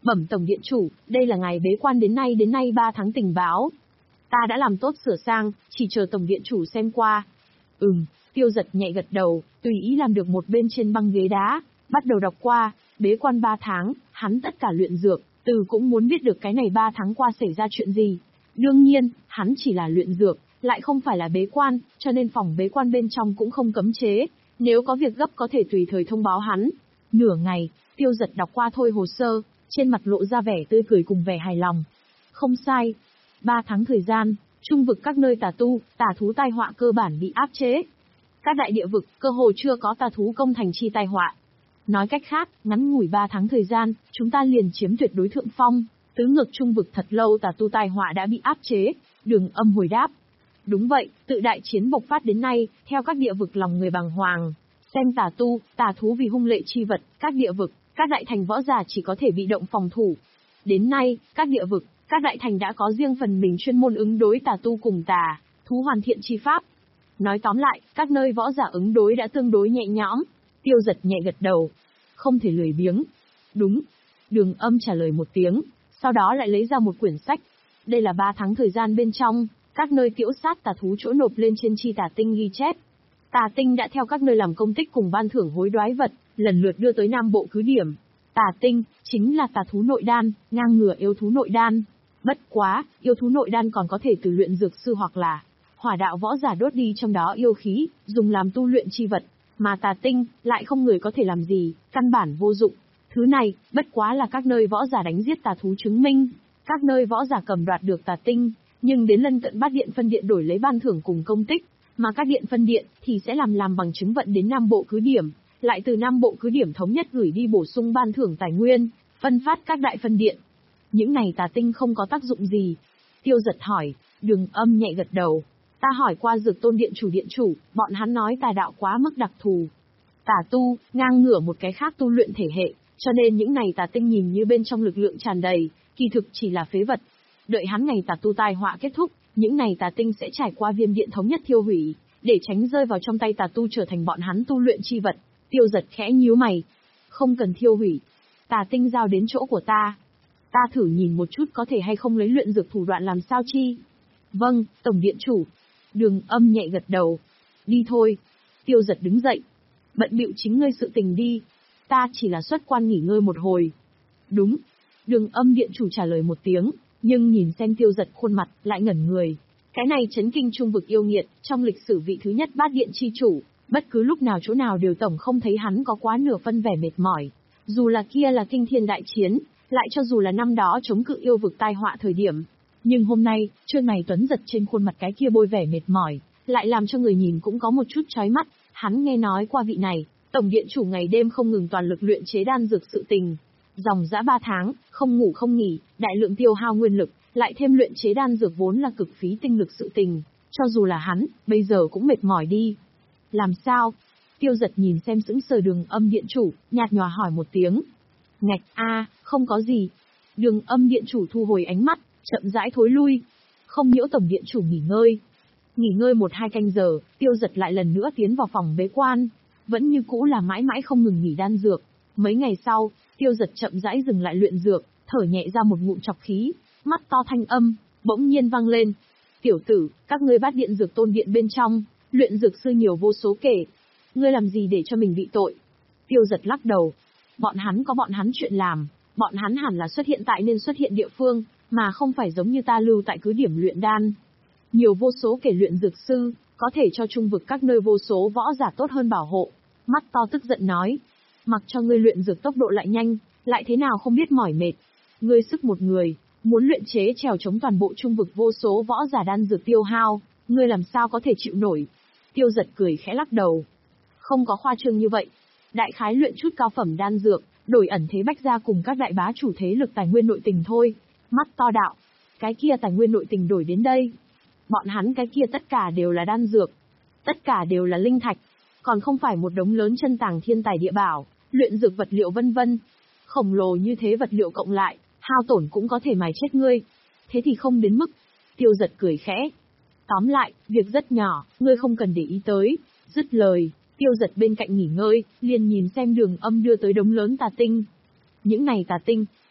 Bẩm tổng điện chủ, đây là ngày bế quan đến nay đến nay ba tháng tình báo. Ta đã làm tốt sửa sang, chỉ chờ tổng điện chủ xem qua. Ừm, Tiêu Giật nhẹ gật đầu, tùy ý làm được một bên trên băng ghế đá, bắt đầu đọc qua, bế quan ba tháng, hắn tất cả luyện dược, từ cũng muốn biết được cái này ba tháng qua xảy ra chuyện gì. Đương nhiên, hắn chỉ là luyện dược, lại không phải là bế quan, cho nên phòng bế quan bên trong cũng không cấm chế, nếu có việc gấp có thể tùy thời thông báo hắn. Nửa ngày, Tiêu Giật đọc qua thôi hồ sơ, trên mặt lộ ra vẻ tươi cười cùng vẻ hài lòng. Không sai, ba tháng thời gian, trung vực các nơi tà tu, tà thú tai họa cơ bản bị áp chế. Các đại địa vực, cơ hồ chưa có tà thú công thành chi tai họa. Nói cách khác, ngắn ngủi ba tháng thời gian, chúng ta liền chiếm tuyệt đối thượng phong, tứ ngược trung vực thật lâu tà tu tai họa đã bị áp chế. Đường Âm hồi đáp. Đúng vậy, tự đại chiến bộc phát đến nay, theo các địa vực lòng người bàng hoàng, xem tà tu, tà thú vì hung lệ chi vật, các địa vực, các đại thành võ giả chỉ có thể bị động phòng thủ. Đến nay, các địa vực, các đại thành đã có riêng phần mình chuyên môn ứng đối tà tu cùng tà thú hoàn thiện chi pháp. Nói tóm lại, các nơi võ giả ứng đối đã tương đối nhẹ nhõm. Tiêu Giật nhẹ gật đầu. Không thể lười biếng. Đúng. Đường Âm trả lời một tiếng, sau đó lại lấy ra một quyển sách. Đây là ba tháng thời gian bên trong, các nơi tiễu sát tà thú chỗ nộp lên trên chi tà tinh ghi chép. Tà tinh đã theo các nơi làm công tích cùng ban thưởng hối đoái vật, lần lượt đưa tới Nam Bộ cứ điểm. Tà tinh, chính là tà thú nội đan, ngang ngửa yêu thú nội đan. Bất quá, yêu thú nội đan còn có thể từ luyện dược sư hoặc là hỏa đạo võ giả đốt đi trong đó yêu khí, dùng làm tu luyện chi vật. Mà tà tinh, lại không người có thể làm gì, căn bản vô dụng. Thứ này, bất quá là các nơi võ giả đánh giết tà thú chứng minh. Các nơi võ giả cầm đoạt được tà tinh, nhưng đến lân cận bát điện phân điện đổi lấy ban thưởng cùng công tích. Mà các điện phân điện, thì sẽ làm làm bằng chứng vận đến Nam Bộ cứ điểm. Lại từ Nam Bộ cứ điểm thống nhất gửi đi bổ sung ban thưởng tài nguyên, phân phát các đại phân điện. Những này tà tinh không có tác dụng gì. Tiêu Giật hỏi, Đường Âm nhẹ gật đầu. Ta hỏi qua Dược Tôn điện chủ điện chủ, bọn hắn nói tà đạo quá mức đặc thù. Tà tu, ngang ngửa một cái khác tu luyện thể hệ, cho nên những này tà tinh nhìn như bên trong lực lượng tràn đầy, kỳ thực chỉ là phế vật. Đợi hắn ngày tà tu tai họa kết thúc, những này tà tinh sẽ trải qua viêm điện thống nhất thiêu hủy, để tránh rơi vào trong tay tà tu trở thành bọn hắn tu luyện chi vật. Tiêu Giật khẽ nhíu mày. Không cần thiêu hủy. Tà tinh giao đến chỗ của ta. Ta thử nhìn một chút có thể hay không lấy luyện dược thủ đoạn làm sao chi. Vâng, Tổng điện chủ. Đường Âm nhẹ gật đầu. Đi thôi. Tiêu Giật đứng dậy. Bận bịu chính ngươi sự tình đi. Ta chỉ là xuất quan nghỉ ngơi một hồi. Đúng. Đường Âm điện chủ trả lời một tiếng, nhưng nhìn xem Tiêu Giật khuôn mặt, lại ngẩn người. Cái này chấn kinh trung vực yêu nghiệt, trong lịch sử vị thứ nhất bát điện chi chủ, bất cứ lúc nào chỗ nào đều tổng không thấy hắn có quá nửa phân vẻ mệt mỏi. Dù là kia là kinh thiên đại chiến, lại cho dù là năm đó chống cự yêu vực tai họa thời điểm. Nhưng hôm nay, trương này tuấn giật trên khuôn mặt cái kia bôi vẻ mệt mỏi, lại làm cho người nhìn cũng có một chút chói mắt. Hắn nghe nói qua vị này, tổng điện chủ ngày đêm không ngừng toàn lực luyện chế đan dược sự tình. Dòng dã ba tháng, không ngủ không nghỉ, đại lượng tiêu hao nguyên lực, lại thêm luyện chế đan dược vốn là cực phí tinh lực sự tình, cho dù là hắn, bây giờ cũng mệt mỏi đi. Làm sao? Tiêu Giật nhìn xem sững sờ Đường Âm điện chủ, nhạt nhòa hỏi một tiếng. Ngạch, a, không có gì. Đường Âm điện chủ thu hồi ánh mắt, chậm rãi thối lui. Không nhiễu tổng điện chủ nghỉ ngơi. Nghỉ ngơi một hai canh giờ, Tiêu Giật lại lần nữa tiến vào phòng bế quan. Vẫn như cũ là mãi mãi không ngừng nghỉ đan dược. Mấy ngày sau, Tiêu Giật chậm rãi dừng lại luyện dược, thở nhẹ ra một ngụm trọc khí, mắt to thanh âm, bỗng nhiên vang lên. Tiểu tử, các ngươi bát điện Dược Tôn điện bên trong, luyện dược sư nhiều vô số kể. Ngươi làm gì để cho mình bị tội? Tiêu Giật lắc đầu. Bọn hắn có bọn hắn chuyện làm, bọn hắn hẳn là xuất hiện tại nên xuất hiện địa phương, mà không phải giống như ta lưu tại cứ điểm luyện đan. Nhiều vô số kể luyện dược sư, có thể cho trung vực các nơi vô số võ giả tốt hơn bảo hộ. Mắt to tức giận nói. Mặc cho ngươi luyện dược tốc độ lại nhanh, lại thế nào không biết mỏi mệt. Ngươi sức một người, muốn luyện chế trèo chống toàn bộ trung vực vô số võ giả đan dược tiêu hao, ngươi làm sao có thể chịu nổi? Tiêu Giật cười khẽ lắc đầu. Không có khoa trương như vậy. Đại khái luyện chút cao phẩm đan dược, đổi ẩn thế bách gia cùng các đại bá chủ thế lực tài nguyên nội tình thôi. Mắt to đạo. Cái kia tài nguyên nội tình đổi đến đây. Bọn hắn cái kia tất cả đều là đan dược. Tất cả đều là linh thạch. Còn không phải một đống lớn chân tàng thiên tài địa bảo, luyện dược vật liệu vân vân. Khổng lồ như thế vật liệu cộng lại, hao tổn cũng có thể mài chết ngươi. Thế thì không đến mức. Tiêu Giật cười khẽ. Tóm lại, việc rất nhỏ, ngươi không cần để ý tới. Dứt lời, Tiêu Giật bên cạnh nghỉ ngơi, liền nhìn xem Đường Âm đưa tới đống lớn tà tinh. Những này tà tinh,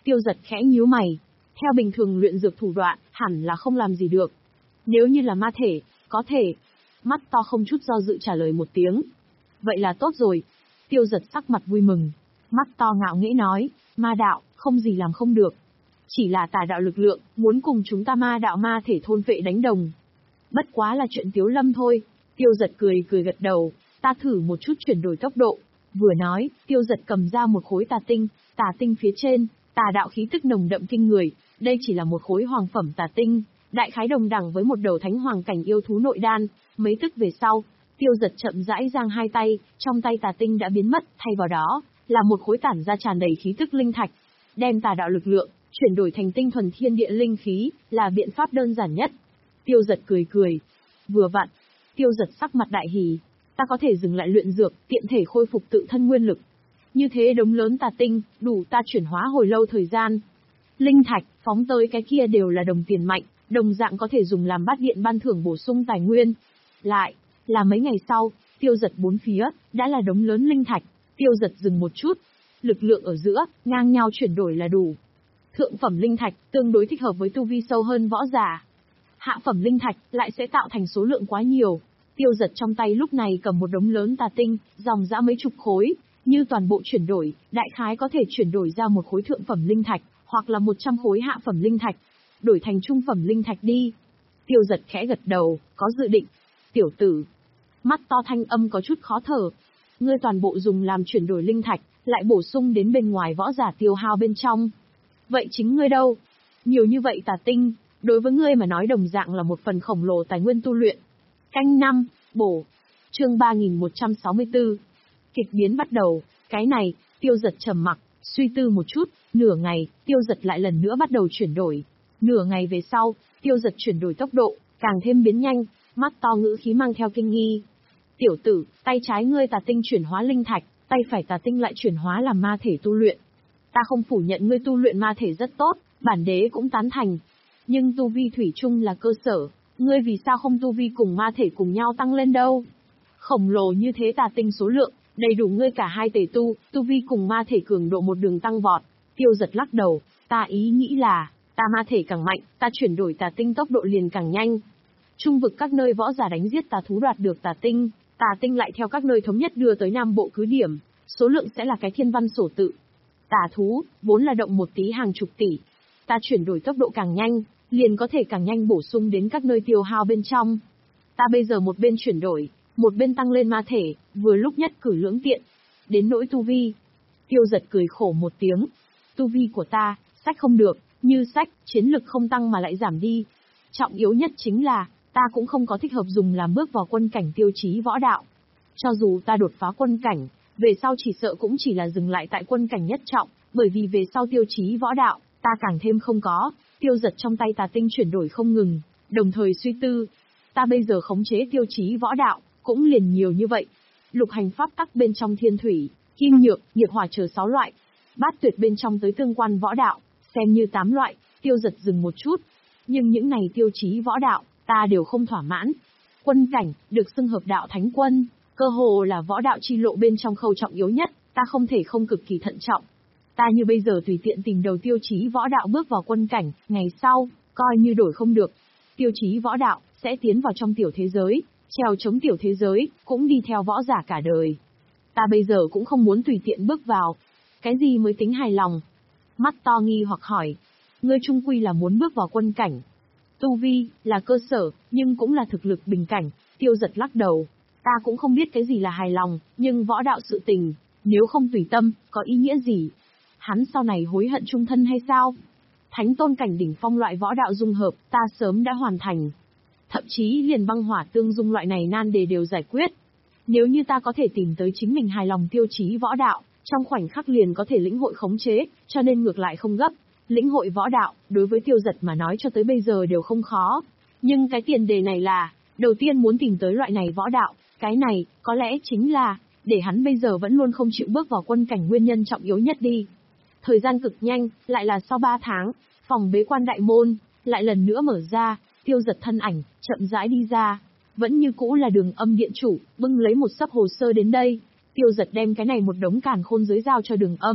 Tiêu Giật khẽ nhíu mày. Theo bình thường luyện dược thủ đoạn, hẳn là không làm gì được. Nếu như là ma thể, có thể. Mắt to không chút do dự trả lời một tiếng. Vậy là tốt rồi. Tiêu Giật sắc mặt vui mừng. Mắt to ngạo nghễ nói, ma đạo, không gì làm không được. Chỉ là tà đạo lực lượng, muốn cùng chúng ta ma đạo ma thể thôn vệ đánh đồng. Bất quá là chuyện Tiếu Lâm thôi. Tiêu Giật cười cười gật đầu, ta thử một chút chuyển đổi tốc độ. Vừa nói, Tiêu Giật cầm ra một khối tà tinh, tà tinh phía trên, tà đạo khí tức nồng đậm kinh người, đây chỉ là một khối hoàng phẩm tà tinh, đại khái đồng đẳng với một đầu thánh hoàng cảnh yêu thú nội đan. Mấy tức về sau, Tiêu Giật chậm rãi giang hai tay, trong tay tà tinh đã biến mất, thay vào đó là một khối tản ra tràn đầy khí tức linh thạch. Đem tà đạo lực lượng chuyển đổi thành tinh thuần thiên địa linh khí, là biện pháp đơn giản nhất. Tiêu Giật cười cười. Vừa vặn, Tiêu Giật sắc mặt đại hỉ, ta có thể dừng lại luyện dược, tiện thể khôi phục tự thân nguyên lực. Như thế đống lớn tà tinh, đủ ta chuyển hóa hồi lâu thời gian. Linh thạch, phóng tới cái kia đều là đồng tiền mạnh, đồng dạng có thể dùng làm bát điện ban thưởng bổ sung tài nguyên. Lại, là mấy ngày sau, Tiêu Giật bốn phía, đã là đống lớn linh thạch. Tiêu Giật dừng một chút, lực lượng ở giữa, ngang nhau chuyển đổi là đủ. Thượng phẩm linh thạch, tương đối thích hợp với tu vi sâu hơn võ giả. Hạ phẩm linh thạch, lại sẽ tạo thành số lượng quá nhiều. Tiêu Giật trong tay lúc này cầm một đống lớn tà tinh, dòng dã mấy chục khối, như toàn bộ chuyển đổi, đại khái có thể chuyển đổi ra một khối thượng phẩm linh thạch, hoặc là một trăm khối hạ phẩm linh thạch. Đổi thành trung phẩm linh thạch đi. Tiêu Giật khẽ gật đầu, có dự định. Tiểu tử. Mắt to thanh âm có chút khó thở. Ngươi toàn bộ dùng làm chuyển đổi linh thạch, lại bổ sung đến bên ngoài võ giả tiêu hao bên trong. Vậy chính ngươi đâu? Nhiều như vậy tà tinh, đối với ngươi mà nói đồng dạng là một phần khổng lồ tài nguyên tu luyện. Canh năm, bổ. Chương ba nghìn một trăm sáu mươi tư. Kịch biến bắt đầu, cái này, Tiêu Giật trầm mặc, suy tư một chút, nửa ngày, Tiêu Giật lại lần nữa bắt đầu chuyển đổi. Nửa ngày về sau, Tiêu Giật chuyển đổi tốc độ, càng thêm biến nhanh, mắt to ngữ khí mang theo kinh nghi. Tiểu tử, tay trái ngươi tà tinh chuyển hóa linh thạch, tay phải tà tinh lại chuyển hóa làm ma thể tu luyện. Ta không phủ nhận ngươi tu luyện ma thể rất tốt, bản đế cũng tán thành. Nhưng tu vi thủy chung là cơ sở, ngươi vì sao không tu vi cùng ma thể cùng nhau tăng lên đâu? Khổng lồ như thế tà tinh số lượng, đầy đủ ngươi cả hai tề tu, tu vi cùng ma thể cường độ một đường tăng vọt. Tiêu Giật lắc đầu, ta ý nghĩ là, ta ma thể càng mạnh, ta chuyển đổi tà tinh tốc độ liền càng nhanh. Trung vực các nơi võ giả đánh giết tà thú đoạt được tà tinh, tà tinh lại theo các nơi thống nhất đưa tới Nam Bộ cứ điểm, số lượng sẽ là cái thiên văn sổ tự. Tà thú, vốn là động một tí hàng chục tỷ. Ta chuyển đổi tốc độ càng nhanh, liền có thể càng nhanh bổ sung đến các nơi tiêu hao bên trong. Ta bây giờ một bên chuyển đổi, một bên tăng lên ma thể, vừa lúc nhất cử lưỡng tiện. Đến nỗi tu vi. Tiêu Giật cười khổ một tiếng. Tu vi của ta, sách không được, như sách, chiến lực không tăng mà lại giảm đi. Trọng yếu nhất chính là, ta cũng không có thích hợp dùng làm bước vào quân cảnh tiêu chí võ đạo. Cho dù ta đột phá quân cảnh, về sau chỉ sợ cũng chỉ là dừng lại tại quân cảnh nhất trọng, bởi vì về sau tiêu chí võ đạo, ta càng thêm không có. Tiêu Giật trong tay tà tinh chuyển đổi không ngừng, đồng thời suy tư. Ta bây giờ khống chế tiêu chí võ đạo, cũng liền nhiều như vậy. Lục hành pháp tắc bên trong thiên thủy, kim nhược, nhiệt hỏa chờ sáu loại. Bát tuyệt bên trong tới tương quan võ đạo, xem như tám loại. Tiêu Giật dừng một chút. Nhưng những này tiêu chí võ đạo, ta đều không thỏa mãn. Quân cảnh, được xưng hợp đạo thánh quân, cơ hồ là võ đạo chi lộ bên trong khâu trọng yếu nhất, ta không thể không cực kỳ thận trọng. Ta như bây giờ tùy tiện tìm đầu tiêu chí võ đạo bước vào quân cảnh, ngày sau, coi như đổi không được. Tiêu chí võ đạo, sẽ tiến vào trong tiểu thế giới, trèo chống tiểu thế giới, cũng đi theo võ giả cả đời. Ta bây giờ cũng không muốn tùy tiện bước vào. Cái gì mới tính hài lòng? Mắt to nghi hoặc hỏi. Ngươi trung quy là muốn bước vào quân cảnh. Tu vi, là cơ sở, nhưng cũng là thực lực bình cảnh. Tiêu Giật lắc đầu. Ta cũng không biết cái gì là hài lòng, nhưng võ đạo sự tình, nếu không tùy tâm, có ý nghĩa gì? Hắn sau này hối hận chung thân hay sao? Thánh tôn cảnh đỉnh phong loại võ đạo dung hợp, ta sớm đã hoàn thành. Thậm chí liền băng hỏa tương dung loại này nan đề đều giải quyết. Nếu như ta có thể tìm tới chính mình hài lòng tiêu chí võ đạo, trong khoảnh khắc liền có thể lĩnh hội khống chế, cho nên ngược lại không gấp. Lĩnh hội võ đạo, đối với Tiêu Giật mà nói cho tới bây giờ đều không khó. Nhưng cái tiền đề này là, đầu tiên muốn tìm tới loại này võ đạo, cái này, có lẽ chính là, để hắn bây giờ vẫn luôn không chịu bước vào quân cảnh nguyên nhân trọng yếu nhất đi. Thời gian cực nhanh, lại là sau ba tháng, phòng bế quan đại môn, lại lần nữa mở ra, Tiêu Giật thân ảnh, chậm rãi đi ra. Vẫn như cũ là Đường Âm điện chủ, bưng lấy một xấp hồ sơ đến đây. Tiêu Giật đem cái này một đống càn khôn giới giao cho Đường Âm.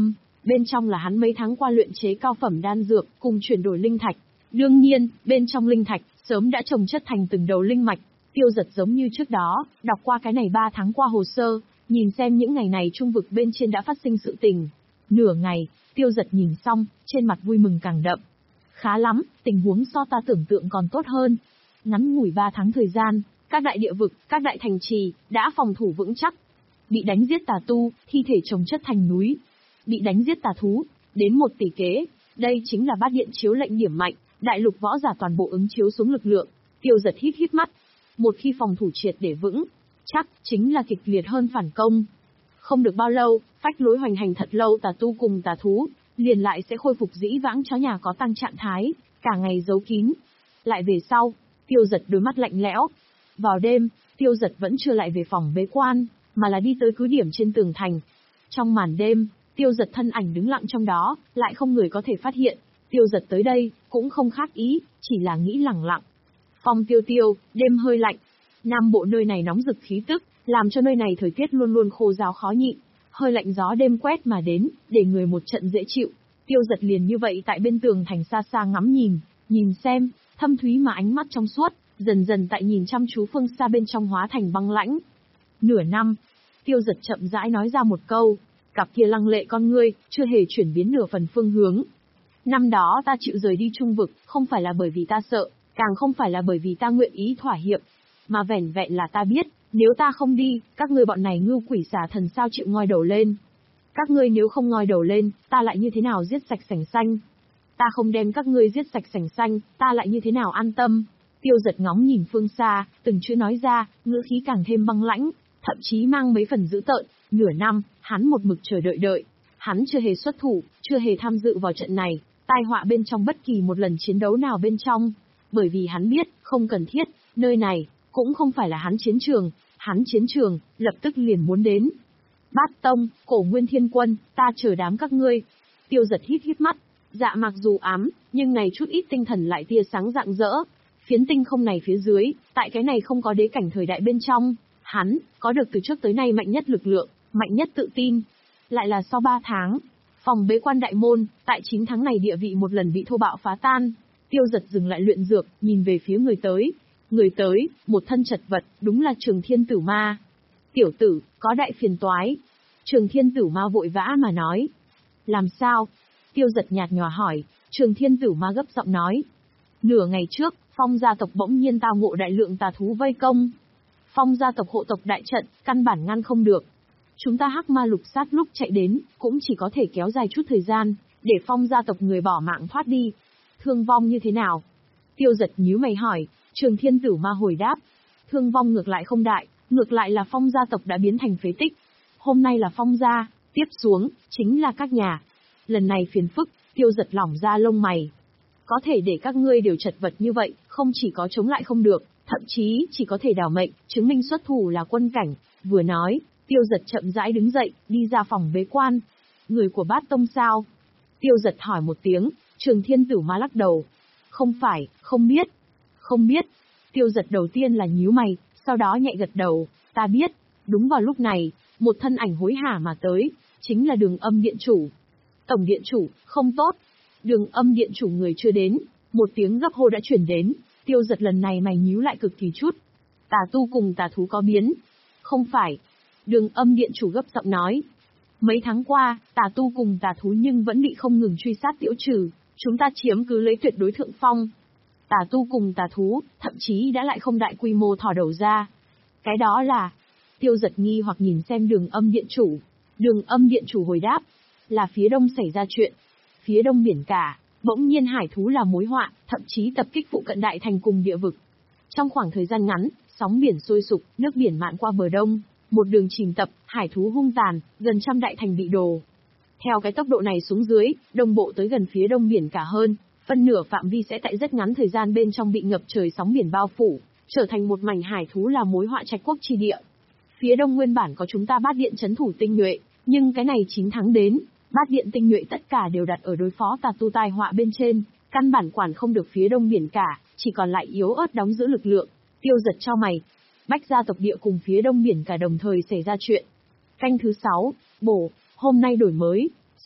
bên trong là hắn mấy tháng qua luyện chế cao phẩm đan dược, cùng chuyển đổi linh thạch. Đương nhiên, bên trong linh thạch, sớm đã trồng chất thành từng đầu linh mạch. Tiêu Giật giống như trước đó, đọc qua cái này ba tháng qua hồ sơ, nhìn xem những ngày này trung vực bên trên đã phát sinh sự tình. Nửa ngày, Tiêu Giật nhìn xong, trên mặt vui mừng càng đậm. Khá lắm, tình huống so ta tưởng tượng còn tốt hơn. Ngắn ngủi ba tháng thời gian, các đại địa vực, các đại thành trì, đã phòng thủ vững chắc. Bị đánh giết tà tu, thi thể chồng chất thành núi. Bị đánh giết tà thú, đến một tỷ kế. Đây chính là bát điện chiếu lệnh điểm mạnh, đại lục võ giả toàn bộ ứng chiếu xuống lực lượng. Tiêu Giật híp híp mắt. Một khi phòng thủ triệt để vững, chắc chính là kịch liệt hơn phản công. Không được bao lâu, phách lối hoành hành thật lâu tà tu cùng tà thú, liền lại sẽ khôi phục dĩ vãng chó nhà có tăng trạng thái, cả ngày giấu kín. Lại về sau, Tiêu Giật đôi mắt lạnh lẽo. Vào đêm, Tiêu Giật vẫn chưa lại về phòng bế quan, mà là đi tới cứ điểm trên tường thành. Trong màn đêm, Tiêu Giật thân ảnh đứng lặng trong đó, lại không người có thể phát hiện. Tiêu Giật tới đây, cũng không khác ý, chỉ là nghĩ lẳng lặng. Phong tiêu tiêu, đêm hơi lạnh. Nam bộ nơi này nóng rực khí tức, làm cho nơi này thời tiết luôn luôn khô ráo khó nhịn. Hơi lạnh gió đêm quét mà đến, để người một trận dễ chịu. Tiêu Giật liền như vậy tại bên tường thành xa xa ngắm nhìn, nhìn xem, thâm thúy mà ánh mắt trong suốt, dần dần tại nhìn chăm chú phương xa bên trong hóa thành băng lãnh. Nửa năm, Tiêu Giật chậm rãi nói ra một câu, cặp kia lăng lệ con ngươi, chưa hề chuyển biến nửa phần phương hướng. Năm đó ta chịu rời đi trung vực, không phải là bởi vì ta sợ, càng không phải là bởi vì ta nguyện ý thỏa hiệp, mà vẻn vẹn là ta biết, nếu ta không đi, các ngươi bọn này ngưu quỷ xà thần sao chịu ngoi đầu lên. Các ngươi nếu không ngoi đầu lên, ta lại như thế nào giết sạch sành xanh? Ta không đem các ngươi giết sạch sành xanh, ta lại như thế nào an tâm? Tiêu Giật ngóng nhìn phương xa, từng chữ nói ra, ngữ khí càng thêm băng lãnh, thậm chí mang mấy phần dữ tợn. Nửa năm, hắn một mực chờ đợi đợi, hắn chưa hề xuất thủ, chưa hề tham dự vào trận này, tai họa bên trong bất kỳ một lần chiến đấu nào bên trong, bởi vì hắn biết, không cần thiết, nơi này cũng không phải là hắn chiến trường, hắn chiến trường lập tức liền muốn đến. Bát Tông, Cổ Nguyên Thiên Quân, ta chờ đám các ngươi. Tiêu Giật hít hít mắt, dạ mặc dù ám, nhưng này chút ít tinh thần lại tia sáng rạng rỡ. Phiến tinh không này phía dưới, tại cái này không có đế cảnh thời đại bên trong, hắn có được từ trước tới nay mạnh nhất lực lượng, mạnh nhất tự tin. Lại là sau ba tháng, phòng bế quan đại môn, tại chín tháng này địa vị một lần bị thô bạo phá tan. Tiêu Giật dừng lại luyện dược, nhìn về phía người tới. Người tới, một thân chật vật, đúng là Trường Thiên Tử Ma. Tiểu tử, có đại phiền toái. Trường Thiên Tử Ma vội vã mà nói. Làm sao? Tiêu Giật nhạt nhòa hỏi. Trường Thiên Tử Ma gấp giọng nói. Nửa ngày trước, Phong gia tộc bỗng nhiên tao ngộ đại lượng tà thú vây công. Phong gia tộc hộ tộc đại trận, căn bản ngăn không được. Chúng ta hắc ma lục sát lúc chạy đến, cũng chỉ có thể kéo dài chút thời gian, để Phong gia tộc người bỏ mạng thoát đi. Thương vong như thế nào? Tiêu Giật nhíu mày hỏi. Trường Thiên Tử Ma hồi đáp. Thương vong ngược lại không đại, ngược lại là Phong gia tộc đã biến thành phế tích. Hôm nay là Phong gia, tiếp xuống, chính là các nhà. Lần này phiền phức, Tiêu Giật lỏng ra lông mày. Có thể để các ngươi đều chật vật như vậy, không chỉ có chống lại không được, thậm chí chỉ có thể đảo mệnh, chứng minh xuất thủ là quân cảnh. Vừa nói, Tiêu Giật chậm rãi đứng dậy, đi ra phòng bế quan. Người của Bát Tông sao? Tiêu Giật hỏi một tiếng. Trường Thiên Tử Ma lắc đầu. Không phải, không biết. Không biết. Tiêu Giật đầu tiên là nhíu mày, sau đó nhẹ gật đầu. Ta biết. Đúng vào lúc này, một thân ảnh hối hả mà tới, chính là Đường Âm Điện Chủ. Tổng Điện Chủ, không tốt. Đường Âm Điện Chủ người chưa đến, một tiếng gấp hô đã chuyển đến. Tiêu Giật lần này mày nhíu lại cực kỳ chút. Tà tu cùng tà thú có biến. Không phải. Đường Âm Điện Chủ gấp giọng nói. Mấy tháng qua, tà tu cùng tà thú nhưng vẫn bị không ngừng truy sát tiêu trừ. Chúng ta chiếm cứ lấy tuyệt đối thượng phong. Tà tu cùng tà thú, thậm chí đã lại không đại quy mô thò đầu ra. Cái đó là... Tiêu Giật nghi hoặc nhìn xem Đường Âm Điện Chủ. Đường Âm Điện Chủ hồi đáp. Là phía đông xảy ra chuyện. Phía đông biển cả, bỗng nhiên hải thú là mối họa, thậm chí tập kích phụ cận đại thành cùng địa vực. Trong khoảng thời gian ngắn, sóng biển sôi sục, nước biển mạn qua bờ đông. Một đường chìm tập, hải thú hung tàn, gần trăm đại thành bị đổ. Theo cái tốc độ này xuống dưới, đông bộ tới gần phía đông biển cả hơn, phân nửa phạm vi sẽ tại rất ngắn thời gian bên trong bị ngập trời sóng biển bao phủ, trở thành một mảnh hải thú là mối họa trạch quốc chi địa. Phía đông nguyên bản có chúng ta bát điện trấn thủ tinh nhuệ, nhưng cái này chín tháng đến, bát điện tinh nhuệ tất cả đều đặt ở đối phó tà tu tai họa bên trên, căn bản quản không được phía đông biển cả, chỉ còn lại yếu ớt đóng giữ lực lượng. Tiêu Giật cho mày. Bách gia tộc địa cùng phía đông biển cả đồng thời xảy ra chuyện. Canh thứ sáu, bổ, hôm nay đổi mới.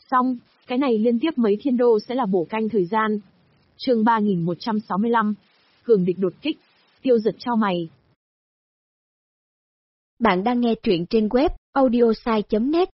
Xong, cái này liên tiếp mấy thiên đô sẽ là bổ canh thời gian. Chương ba nghìn một trăm sáu mươi lăm. Cường địch đột kích. Tiêu Giật chau mày. Bạn đang nghe truyện trên web audiosai chấm net.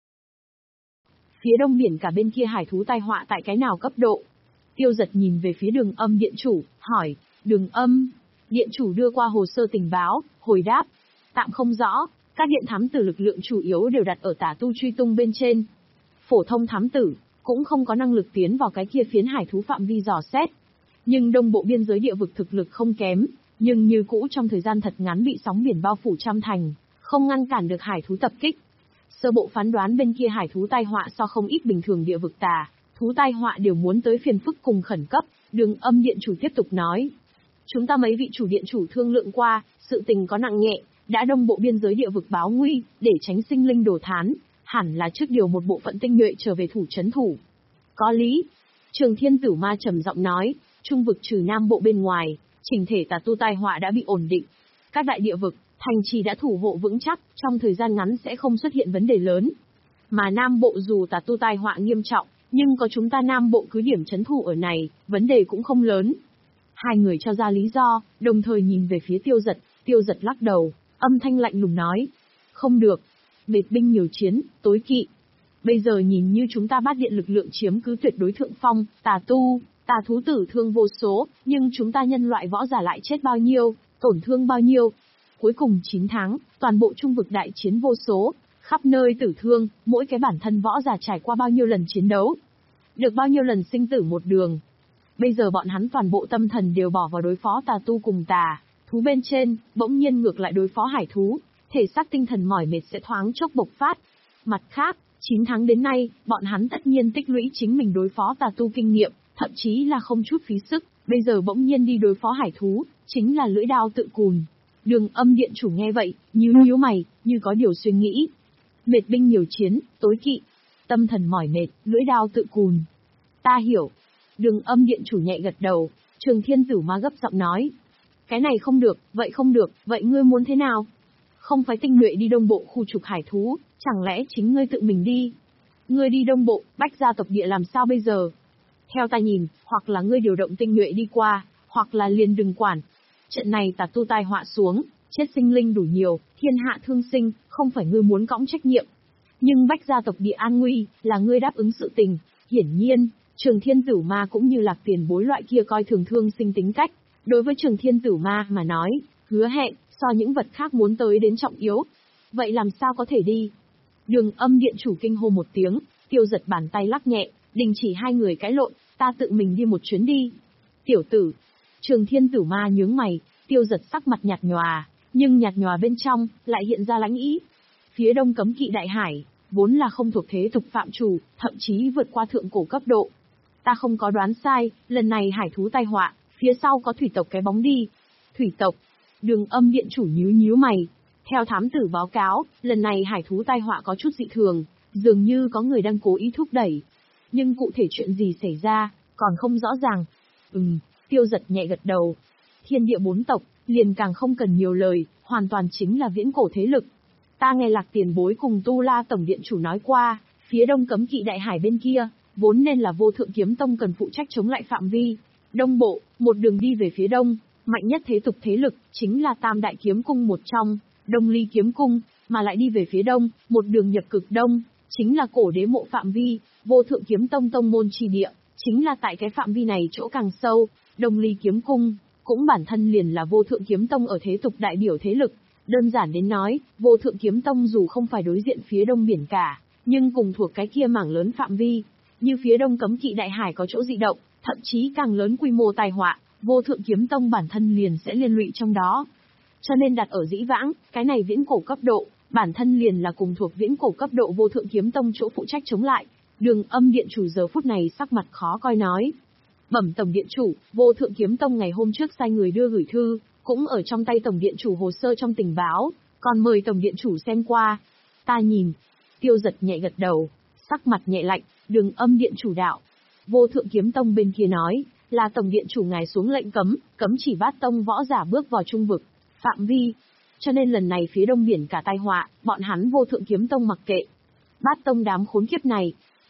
Phía đông biển cả bên kia hải thú tai họa tại cái nào cấp độ? Tiêu Giật nhìn về phía Đường Âm điện chủ, hỏi. Đường Âm. Điện chủ đưa qua hồ sơ tình báo, hồi đáp. Tạm không rõ, các điện thám tử lực lượng chủ yếu đều đặt ở tả tu truy tung bên trên. Phổ thông thám tử, cũng không có năng lực tiến vào cái kia phiến hải thú phạm vi dò xét. Nhưng đông bộ biên giới địa vực thực lực không kém, nhưng như cũ trong thời gian thật ngắn bị sóng biển bao phủ trăm thành, không ngăn cản được hải thú tập kích. Sơ bộ phán đoán bên kia hải thú tai họa so không ít bình thường địa vực tà, thú tai họa đều muốn tới phiền phức cùng khẩn cấp. Đường Âm điện chủ tiếp tục nói. Chúng ta mấy vị chủ điện chủ thương lượng qua, sự tình có nặng nhẹ, đã đông bộ biên giới địa vực báo nguy, để tránh sinh linh đổ thán, hẳn là trước điều một bộ phận tinh nhuệ trở về thủ trấn thủ. Có lý. Trường Thiên Tử Ma trầm giọng nói, trung vực trừ nam bộ bên ngoài, chỉnh thể tà tu tai họa đã bị ổn định. Các đại địa vực, thành trì đã thủ hộ vững chắc, trong thời gian ngắn sẽ không xuất hiện vấn đề lớn. Mà nam bộ dù tà tu tai họa nghiêm trọng, nhưng có chúng ta nam bộ cứ điểm trấn thủ ở này, vấn đề cũng không lớn. Hai người cho ra lý do, đồng thời nhìn về phía Tiêu Giật, Tiêu Giật lắc đầu, âm thanh lạnh lùng nói. Không được. Mệt binh nhiều chiến, tối kỵ. Bây giờ nhìn như chúng ta Bát Điện lực lượng chiếm cứ tuyệt đối thượng phong, tà tu, tà thú tử thương vô số, nhưng chúng ta nhân loại võ giả lại chết bao nhiêu, tổn thương bao nhiêu. Cuối cùng chín tháng, toàn bộ trung vực đại chiến vô số, khắp nơi tử thương, mỗi cái bản thân võ giả trải qua bao nhiêu lần chiến đấu. Được bao nhiêu lần sinh tử một đường. Bây giờ bọn hắn toàn bộ tâm thần đều bỏ vào đối phó tà tu cùng tà thú bên trên, bỗng nhiên ngược lại đối phó hải thú, thể xác tinh thần mỏi mệt sẽ thoáng chốc bộc phát. Mặt khác, chín tháng đến nay, bọn hắn tất nhiên tích lũy chính mình đối phó tà tu kinh nghiệm, thậm chí là không chút phí sức, bây giờ bỗng nhiên đi đối phó hải thú, chính là lưỡi đao tự cùn. Đường Âm điện chủ nghe vậy, nhíu nhíu mày, như có điều suy nghĩ. Mệt binh nhiều chiến, tối kỵ, tâm thần mỏi mệt, lưỡi đao tự cùn. Ta hiểu. Đường Âm điện chủ nhẹ gật đầu, Trường Thiên Tử Ma gấp giọng nói. Cái này không được, vậy không được, vậy ngươi muốn thế nào? Không phải tinh nhuệ đi đông bộ khu trục hải thú, chẳng lẽ chính ngươi tự mình đi? Ngươi đi đông bộ, Bách gia tộc địa làm sao bây giờ? Theo ta nhìn, hoặc là ngươi điều động tinh nhuệ đi qua, hoặc là liền đừng quản. Trận này tà tu tai họa xuống, chết sinh linh đủ nhiều, thiên hạ thương sinh, không phải ngươi muốn cõng trách nhiệm. Nhưng Bách gia tộc địa an nguy, là ngươi đáp ứng sự tình. Hiển nhiên, Trường Thiên Tử Ma cũng như Lạc Tiền Bối loại kia coi thường thương sinh tính cách. Đối với Trường Thiên Tử Ma mà nói, hứa hẹn, so những vật khác muốn tới đến trọng yếu. Vậy làm sao có thể đi? Đường Âm điện chủ kinh hô một tiếng, Tiêu Giật bàn tay lắc nhẹ, đình chỉ hai người cãi lộn, ta tự mình đi một chuyến đi. Tiểu tử. Trường Thiên Tử Ma nhướng mày, Tiêu Giật sắc mặt nhạt nhòa, nhưng nhạt nhòa bên trong, lại hiện ra lãnh ý. Phía đông cấm kỵ đại hải, vốn là không thuộc thế tục phạm chủ, thậm chí vượt qua thượng cổ cấp độ. Ta không có đoán sai, lần này hải thú tai họa, phía sau có thủy tộc cái bóng đi. Thủy tộc. Đường Âm điện chủ nhíu nhíu mày. Theo thám tử báo cáo, lần này hải thú tai họa có chút dị thường, dường như có người đang cố ý thúc đẩy. Nhưng cụ thể chuyện gì xảy ra, còn không rõ ràng. Ừm, Tiêu Giật nhẹ gật đầu. Thiên địa bốn tộc, liền càng không cần nhiều lời, hoàn toàn chính là viễn cổ thế lực. Ta nghe Lạc Tiền Bối cùng Tu La Tổng điện chủ nói qua, phía đông cấm kỵ đại hải bên kia, vốn nên là Vô Thượng Kiếm Tông cần phụ trách chống lại phạm vi. Đông bộ, một đường đi về phía đông, mạnh nhất thế tục thế lực, chính là Tam Đại Kiếm Cung một trong, Đông Ly Kiếm Cung, mà lại đi về phía đông, một đường nhập cực đông, chính là cổ đế mộ phạm vi, Vô Thượng Kiếm Tông tông môn chi địa, chính là tại cái phạm vi này chỗ càng sâu, Đông Ly Kiếm Cung, cũng bản thân liền là Vô Thượng Kiếm Tông ở thế tục đại biểu thế lực. Đơn giản đến nói, Vô Thượng Kiếm Tông dù không phải đối diện phía đông biển cả, nhưng cùng thuộc cái kia mảng lớn phạm vi, như phía đông cấm kỵ đại hải có chỗ dị động, thậm chí càng lớn quy mô tai họa, Vô Thượng Kiếm Tông bản thân liền sẽ liên lụy trong đó. Cho nên đặt ở dĩ vãng, cái này viễn cổ cấp độ, bản thân liền là cùng thuộc viễn cổ cấp độ Vô Thượng Kiếm Tông chỗ phụ trách chống lại. Đường Âm điện chủ giờ phút này sắc mặt khó coi nói. Bẩm Tổng điện chủ, Vô Thượng Kiếm Tông ngày hôm trước sai người đưa gửi thư, cũng ở trong tay Tổng điện chủ hồ sơ trong tình báo, còn mời Tổng điện chủ xem qua. Ta nhìn. Tiêu Giật nhẹ gật đầu, sắc mặt nhẹ lạnh, Đường Âm điện chủ đạo. Vô Thượng Kiếm Tông bên kia nói, là Tổng điện chủ ngài xuống lệnh cấm, cấm chỉ Bát Tông võ giả bước vào trung vực, phạm vi. Cho nên lần này phía đông biển cả tai họa, bọn hắn Vô Thượng Kiếm Tông mặc kệ. Bát Tông đám khốn kiếp này.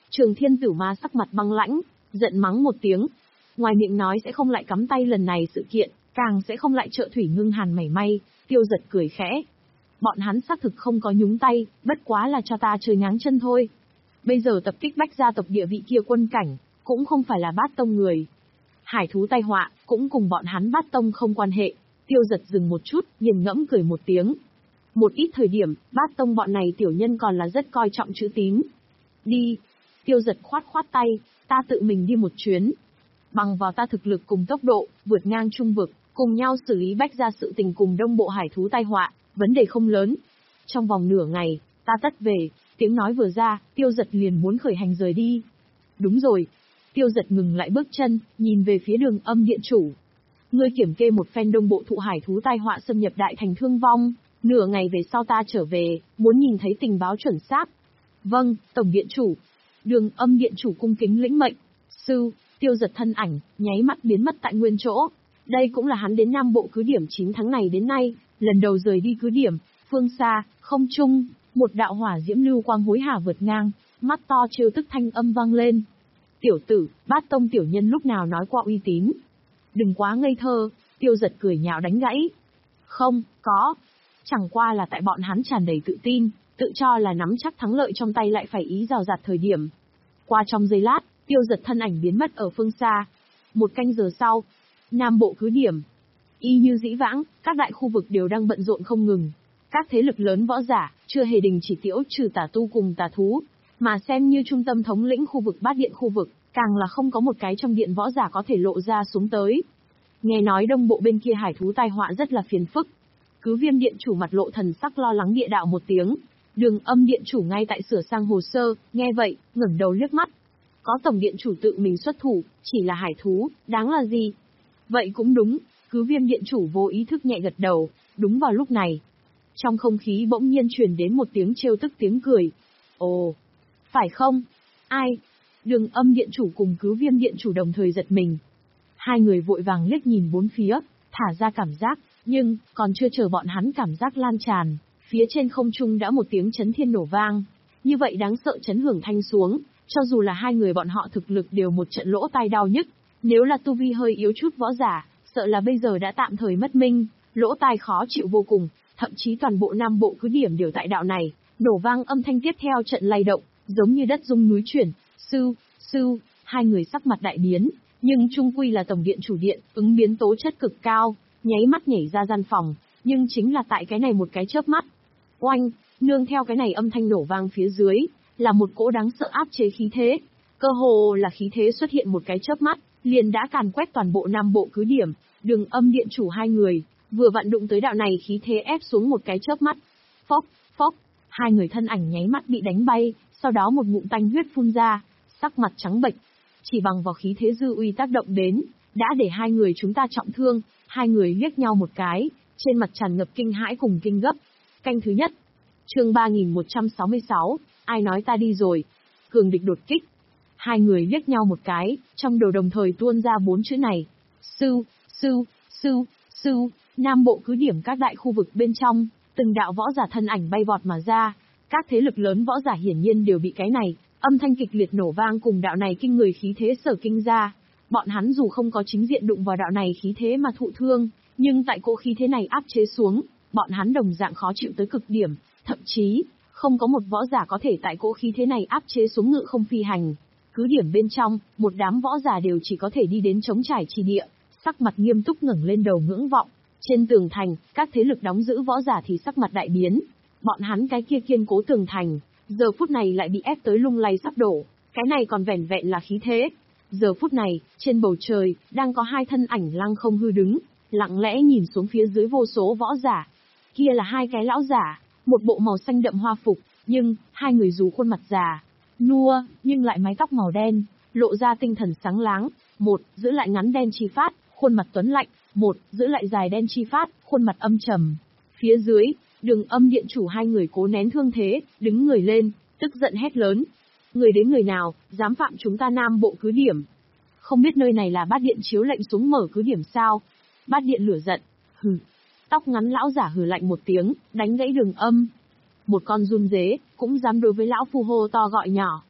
Trường Thiên Tử Ma sắc mặt băng lãnh, giận mắng một tiếng. Ngoài miệng nói sẽ không lại cắm tay lần này sự kiện, càng sẽ không lại trợ Thủy Ngưng Hàn mảy may, Tiêu Giật cười khẽ. Bọn hắn xác thực không có nhúng tay, bất quá là cho ta chơi ngáng chân thôi. Bây giờ tập kích Bách gia tộc địa vị kia quân cảnh, cũng không phải là Bát Tông người. Hải thú tai họa, cũng cùng bọn hắn Bát Tông không quan hệ. Tiêu Giật dừng một chút, nghiền ngẫm cười một tiếng. Một ít thời điểm, Bát Tông bọn này tiểu nhân còn là rất coi trọng chữ tín. Đi. Tiêu Giật khoát khoát tay, ta tự mình đi một chuyến. Bằng vào ta thực lực cùng tốc độ, vượt ngang trung vực, cùng nhau xử lý Bách gia sự tình cùng đông bộ hải thú tai họa, vấn đề không lớn. Trong vòng nửa ngày, ta tất về, tiếng nói vừa ra, Tiêu Giật liền muốn khởi hành rời đi. Đúng rồi. Tiêu Giật ngừng lại bước chân, nhìn về phía Đường Âm điện chủ. Ngươi kiểm kê một phen đông bộ thụ hải thú tai họa xâm nhập đại thành thương vong, nửa ngày về sau ta trở về, muốn nhìn thấy tình báo chuẩn xác. Vâng, Tổng điện chủ. Đường Âm điện chủ cung kính lĩnh mệnh. Sư, Tiêu Giật thân ảnh, nháy mắt biến mất tại nguyên chỗ. Đây cũng là hắn đến Nam Bộ cứ điểm chín tháng này đến nay, lần đầu rời đi cứ điểm. Phương xa, không trung, một đạo hỏa diễm lưu quang hối hả vượt ngang, mắt to trêu tức thanh âm vang lên. Tiểu tử, Bát Tông tiểu nhân lúc nào nói qua uy tín. Đừng quá ngây thơ, Tiêu Giật cười nhạo đánh gãy. Không, có. Chẳng qua là tại bọn hắn tràn đầy tự tin, tự cho là nắm chắc thắng lợi trong tay lại phải ý rào rạt thời điểm. Qua trong giây lát, Tiêu Giật thân ảnh biến mất ở phương xa. Một canh giờ sau, Nam Bộ cứ điểm. Y như dĩ vãng, các đại khu vực đều đang bận rộn không ngừng. Các thế lực lớn võ giả, chưa hề đình chỉ tiễu trừ tà tu cùng tà thú, mà xem như trung tâm thống lĩnh khu vực Bát Điện khu vực, càng là không có một cái trong điện võ giả có thể lộ ra xuống tới. Nghe nói đông bộ bên kia hải thú tai họa rất là phiền phức. Cứ Viêm điện chủ mặt lộ thần sắc lo lắng địa đạo một tiếng. Đường Âm điện chủ ngay tại sửa sang hồ sơ, nghe vậy, ngẩng đầu liếc mắt. Có Tổng điện chủ tự mình xuất thủ, chỉ là hải thú, đáng là gì? Vậy cũng đúng, Cứ Viêm điện chủ vô ý thức nhẹ gật đầu, đúng vào lúc này. Trong không khí bỗng nhiên truyền đến một tiếng trêu tức tiếng cười. Ồ, phải không? Ai? Đường Âm điện chủ cùng Cứ Viêm điện chủ đồng thời giật mình. Hai người vội vàng liếc nhìn bốn phía, thả ra cảm giác, nhưng, còn chưa chờ bọn hắn cảm giác lan tràn, phía trên không trung đã một tiếng chấn thiên nổ vang. Như vậy đáng sợ chấn hưởng thanh xuống, cho dù là hai người bọn họ thực lực đều một trận lỗ tai đau nhức, nếu là tu vi hơi yếu chút võ giả, sợ là bây giờ đã tạm thời mất minh, lỗ tai khó chịu vô cùng, thậm chí toàn bộ Nam Bộ cứ điểm đều tại đạo này, nổ vang âm thanh tiếp theo trận lay động, giống như đất rung núi chuyển. Sư, sư, hai người sắc mặt đại biến, nhưng chung quy là tổng điện chủ điện, ứng biến tố chất cực cao, nháy mắt nhảy ra gian phòng, nhưng chính là tại cái này một cái chớp mắt. Oanh, nương theo cái này âm thanh nổ vang phía dưới, là một cỗ đáng sợ áp chế khí thế. Cơ hồ là khí thế xuất hiện một cái chớp mắt, liền đã càn quét toàn bộ Nam Bộ cứ điểm, Đường Âm điện chủ hai người, vừa vặn đụng tới đạo này khí thế ép xuống một cái chớp mắt. Phốc, phốc, hai người thân ảnh nháy mắt bị đánh bay, sau đó một ngụm tanh huyết phun ra, sắc mặt trắng bệch. Chỉ bằng vào khí thế dư uy tác động đến, đã để hai người chúng ta trọng thương, hai người liếc nhau một cái, trên mặt tràn ngập kinh hãi cùng kinh gấp. Canh thứ nhất. Chương ba nghìn một trăm sáu mươi sáu, ai nói ta đi rồi? Cường địch đột kích. Hai người liếc nhau một cái, trong đầu đồng thời tuôn ra bốn chữ này. Sư, sư, sư, sư, Nam Bộ cứ điểm các đại khu vực bên trong, từng đạo võ giả thân ảnh bay vọt mà ra, các thế lực lớn võ giả hiển nhiên đều bị cái này, âm thanh kịch liệt nổ vang cùng đạo này kinh người khí thế sở kinh ra. Bọn hắn dù không có chính diện đụng vào đạo này khí thế mà thụ thương, nhưng tại cỗ khí thế này áp chế xuống, bọn hắn đồng dạng khó chịu tới cực điểm, thậm chí, không có một võ giả có thể tại cỗ khí thế này áp chế xuống ngự không phi hành. Cứ điểm bên trong, một đám võ giả đều chỉ có thể đi đến trống trải chi địa, sắc mặt nghiêm túc ngẩng lên đầu ngưỡng vọng. Trên tường thành, các thế lực đóng giữ võ giả thì sắc mặt đại biến. Bọn hắn cái kia kiên cố tường thành, giờ phút này lại bị ép tới lung lay sắp đổ, cái này còn vẻn vẹn là khí thế. Giờ phút này, trên bầu trời, đang có hai thân ảnh lăng không hư đứng, lặng lẽ nhìn xuống phía dưới vô số võ giả. Kia là hai cái lão giả, một bộ màu xanh đậm hoa phục, nhưng, hai người dù khuôn mặt già, nua, nhưng lại mái tóc màu đen, lộ ra tinh thần sáng láng. Một, giữ lại ngắn đen chi phát, khuôn mặt tuấn lạnh, một, giữ lại dài đen chi phát, khuôn mặt âm trầm. Phía dưới, Đường Âm điện chủ hai người cố nén thương thế, đứng người lên, tức giận hét lớn. Người đến người nào, dám phạm chúng ta Nam Bộ cứ điểm? Không biết nơi này là Bát Điện chiếu lệnh xuống mở cứ điểm sao? Bát Điện lửa giận. Hừ. Tóc ngắn lão giả hừ lạnh một tiếng, đánh gãy Đường Âm. Một con run dế, cũng dám đối với lão phu hô to gọi nhỏ.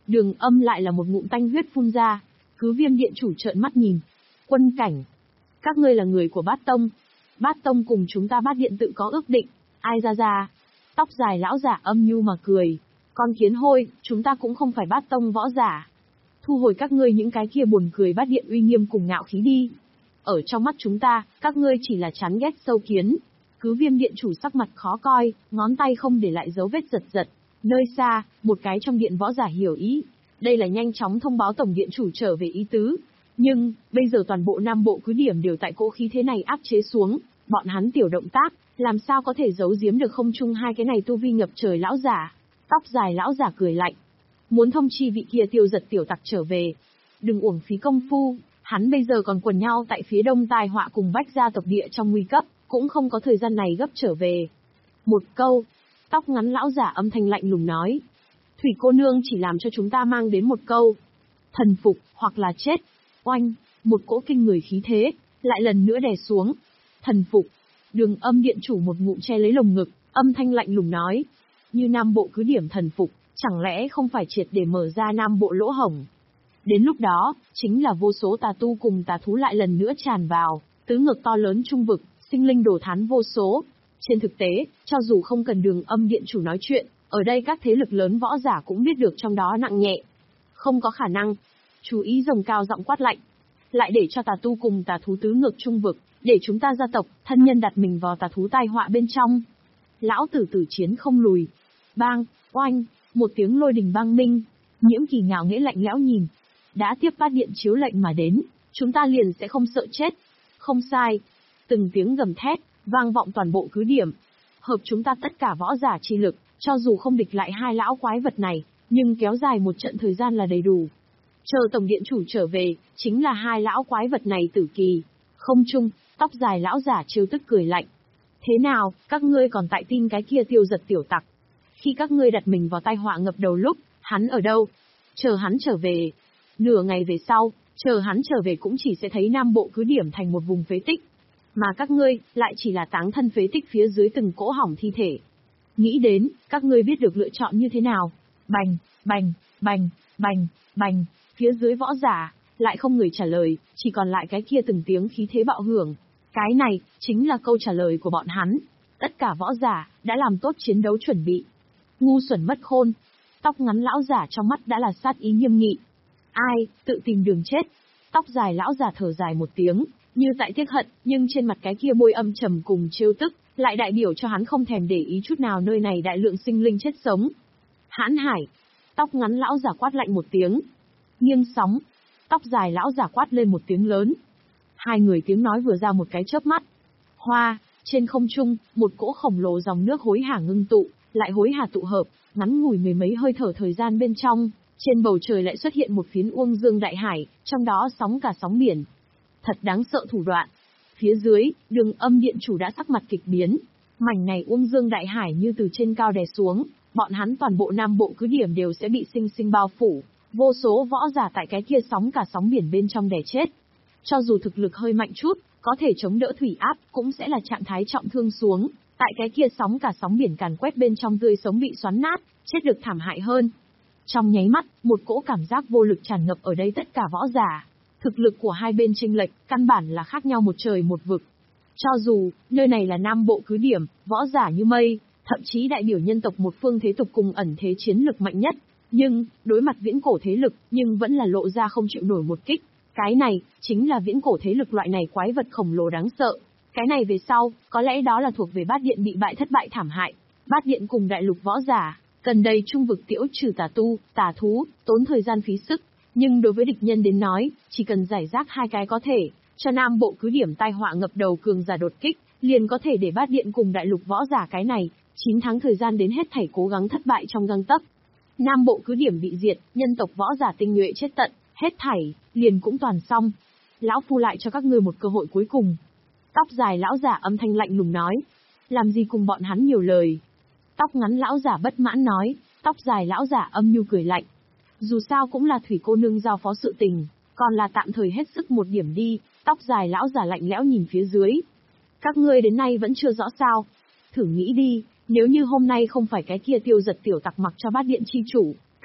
Đường Âm lại là một ngụm tanh huyết phun ra. Cứ Viêm điện chủ trợn mắt nhìn. Quân Cảnh, các ngươi là người của Bát Tông. Bát Tông cùng chúng ta Bát Điện tự có ước định. Ai ra ra? Tóc dài lão giả âm nhu mà cười. Con kiến hôi, chúng ta cũng không phải Bát Tông võ giả. Thu hồi các ngươi những cái kia buồn cười Bát Điện uy nghiêm cùng ngạo khí đi. Ở trong mắt chúng ta, các ngươi chỉ là chán ghét sâu kiến. Cứ Viêm điện chủ sắc mặt khó coi, ngón tay không để lại dấu vết giật giật. Nơi xa, một cái trong điện võ giả hiểu ý. Đây là nhanh chóng thông báo tổng điện chủ trở về ý tứ. Nhưng, bây giờ toàn bộ Nam Bộ cứ điểm đều tại cỗ khí thế này áp chế xuống. Bọn hắn tiểu động tác, làm sao có thể giấu giếm được không chung hai cái này tu vi ngập trời lão giả. Tóc dài lão giả cười lạnh. Muốn thông chi vị kia tiêu giật tiểu tặc trở về. Đừng uổng phí công phu, hắn bây giờ còn quần nhau tại phía đông tai họa cùng Bách gia tộc địa trong nguy cấp, cũng không có thời gian này gấp trở về. Một câu, tóc ngắn lão giả âm thanh lạnh lùng nói. Thủy cô nương chỉ làm cho chúng ta mang đến một câu. Thần phục, hoặc là chết. Oanh, một cỗ kinh người khí thế, lại lần nữa đè xuống. Thần phục. Đường Âm điện chủ một ngụm che lấy lồng ngực, âm thanh lạnh lùng nói. Như Nam Bộ cứ điểm thần phục, chẳng lẽ không phải triệt để mở ra Nam Bộ lỗ hổng. Đến lúc đó, chính là vô số tà tu cùng tà thú lại lần nữa tràn vào, tứ ngược to lớn trung vực, sinh linh đổ thán vô số. Trên thực tế, cho dù không cần Đường Âm điện chủ nói chuyện, ở đây các thế lực lớn võ giả cũng biết được trong đó nặng nhẹ. Không có khả năng. Chú ý rồng cao giọng quát lạnh. Lại để cho tà tu cùng tà thú tứ ngược trung vực, để chúng ta gia tộc, thân nhân đặt mình vào tà thú tai họa bên trong. Lão tử tử chiến không lùi. Bang, oanh, một tiếng lôi đình bang minh. Nhiễm Kỳ ngạo nghễ lạnh lẽo nhìn. Đã tiếp Bát Điện chiếu lệnh mà đến, chúng ta liền sẽ không sợ chết. Không sai. Từng tiếng gầm thét, vang vọng toàn bộ cứ điểm. Hợp chúng ta tất cả võ giả chi lực, cho dù không địch lại hai lão quái vật này, nhưng kéo dài một trận thời gian là đầy đủ. Chờ tổng điện chủ trở về, chính là hai lão quái vật này tử kỳ. Không chung, tóc dài lão giả trêu tức cười lạnh. Thế nào, các ngươi còn tại tin cái kia tiêu giật tiểu tặc? Khi các ngươi đặt mình vào tai họa ngập đầu lúc, hắn ở đâu? Chờ hắn trở về. Nửa ngày về sau, chờ hắn trở về cũng chỉ sẽ thấy Nam Bộ cứ điểm thành một vùng phế tích. Mà các ngươi, lại chỉ là táng thân phế tích phía dưới từng cỗ hỏng thi thể. Nghĩ đến, các ngươi biết được lựa chọn như thế nào? Bành, bành, bành, bành, bành, phía dưới võ giả, lại không người trả lời, chỉ còn lại cái kia từng tiếng khí thế bạo hưởng. Cái này, chính là câu trả lời của bọn hắn. Tất cả võ giả, đã làm tốt chiến đấu chuẩn bị. Ngu xuẩn mất khôn. Tóc ngắn lão giả trong mắt đã là sát ý nghiêm nghị. Ai, tự tìm đường chết. Tóc dài lão giả thở dài một tiếng, như tại tiếc hận, nhưng trên mặt cái kia môi âm trầm cùng trêu tức, lại đại biểu cho hắn không thèm để ý chút nào nơi này đại lượng sinh linh chết sống. Hãn Hải. Tóc ngắn lão giả quát lạnh một tiếng. Nghiêng sóng. Tóc dài lão giả quát lên một tiếng lớn. Hai người tiếng nói vừa ra một cái chớp mắt. Hoa, trên không trung, một cỗ khổng lồ dòng nước hối hả ngưng tụ, lại hối hả tụ hợp, ngắn ngủi mười mấy hơi thở thời gian bên trong, trên bầu trời lại xuất hiện một phiến uông dương đại hải, trong đó sóng cả sóng biển. Thật đáng sợ thủ đoạn. Phía dưới, Đường Âm điện chủ đã sắc mặt kịch biến. Mảnh này uông dương đại hải như từ trên cao đè xuống, bọn hắn toàn bộ Nam Bộ cứ điểm đều sẽ bị sinh sinh bao phủ, vô số võ giả tại cái kia sóng cả sóng biển bên trong đè chết. Cho dù thực lực hơi mạnh chút, có thể chống đỡ thủy áp, cũng sẽ là trạng thái trọng thương xuống, tại cái kia sóng cả sóng biển càn quét bên trong tươi sống bị xoắn nát, chết được thảm hại hơn. Trong nháy mắt, một cỗ cảm giác vô lực tràn ngập ở đây tất cả võ giả. Thực lực của hai bên chênh lệch, căn bản là khác nhau một trời một vực. Cho dù, nơi này là Nam Bộ cứ điểm, võ giả như mây, thậm chí đại biểu nhân tộc một phương thế tục cùng ẩn thế chiến lực mạnh nhất, nhưng, đối mặt viễn cổ thế lực, nhưng vẫn là lộ ra không chịu nổi một kích. Cái này, chính là viễn cổ thế lực loại này quái vật khổng lồ đáng sợ. Cái này về sau, có lẽ đó là thuộc về Bát Điện bị bại thất bại thảm hại. Bát Điện cùng đại lục võ giả, cần đầy trung vực tiễu trừ tà tu, tà thú, tốn thời gian phí sức. Nhưng đối với địch nhân đến nói, chỉ cần giải rác hai cái có thể, cho Nam Bộ cứ điểm tai họa ngập đầu cường giả đột kích, liền có thể để Bát Điện cùng đại lục võ giả cái này, chín tháng thời gian đến hết thảy cố gắng thất bại trong gang tấc. Nam Bộ cứ điểm bị diệt, nhân tộc võ giả tinh nhuệ chết tận, hết thảy, liền cũng toàn xong. Lão phu lại cho các ngươi một cơ hội cuối cùng. Tóc dài lão giả âm thanh lạnh lùng nói. Làm gì cùng bọn hắn nhiều lời. Tóc ngắn lão giả bất mãn nói, tóc dài lão giả âm nhu cười lạnh. Dù sao cũng là thủy cô nương giao phó sự tình, còn là tạm thời hết sức một điểm đi. Tóc dài lão giả lạnh lẽo nhìn phía dưới. Các ngươi đến nay vẫn chưa rõ sao. Thử nghĩ đi, nếu như hôm nay không phải cái kia tiêu giật tiểu tặc mặc cho Bát Điện chi chủ,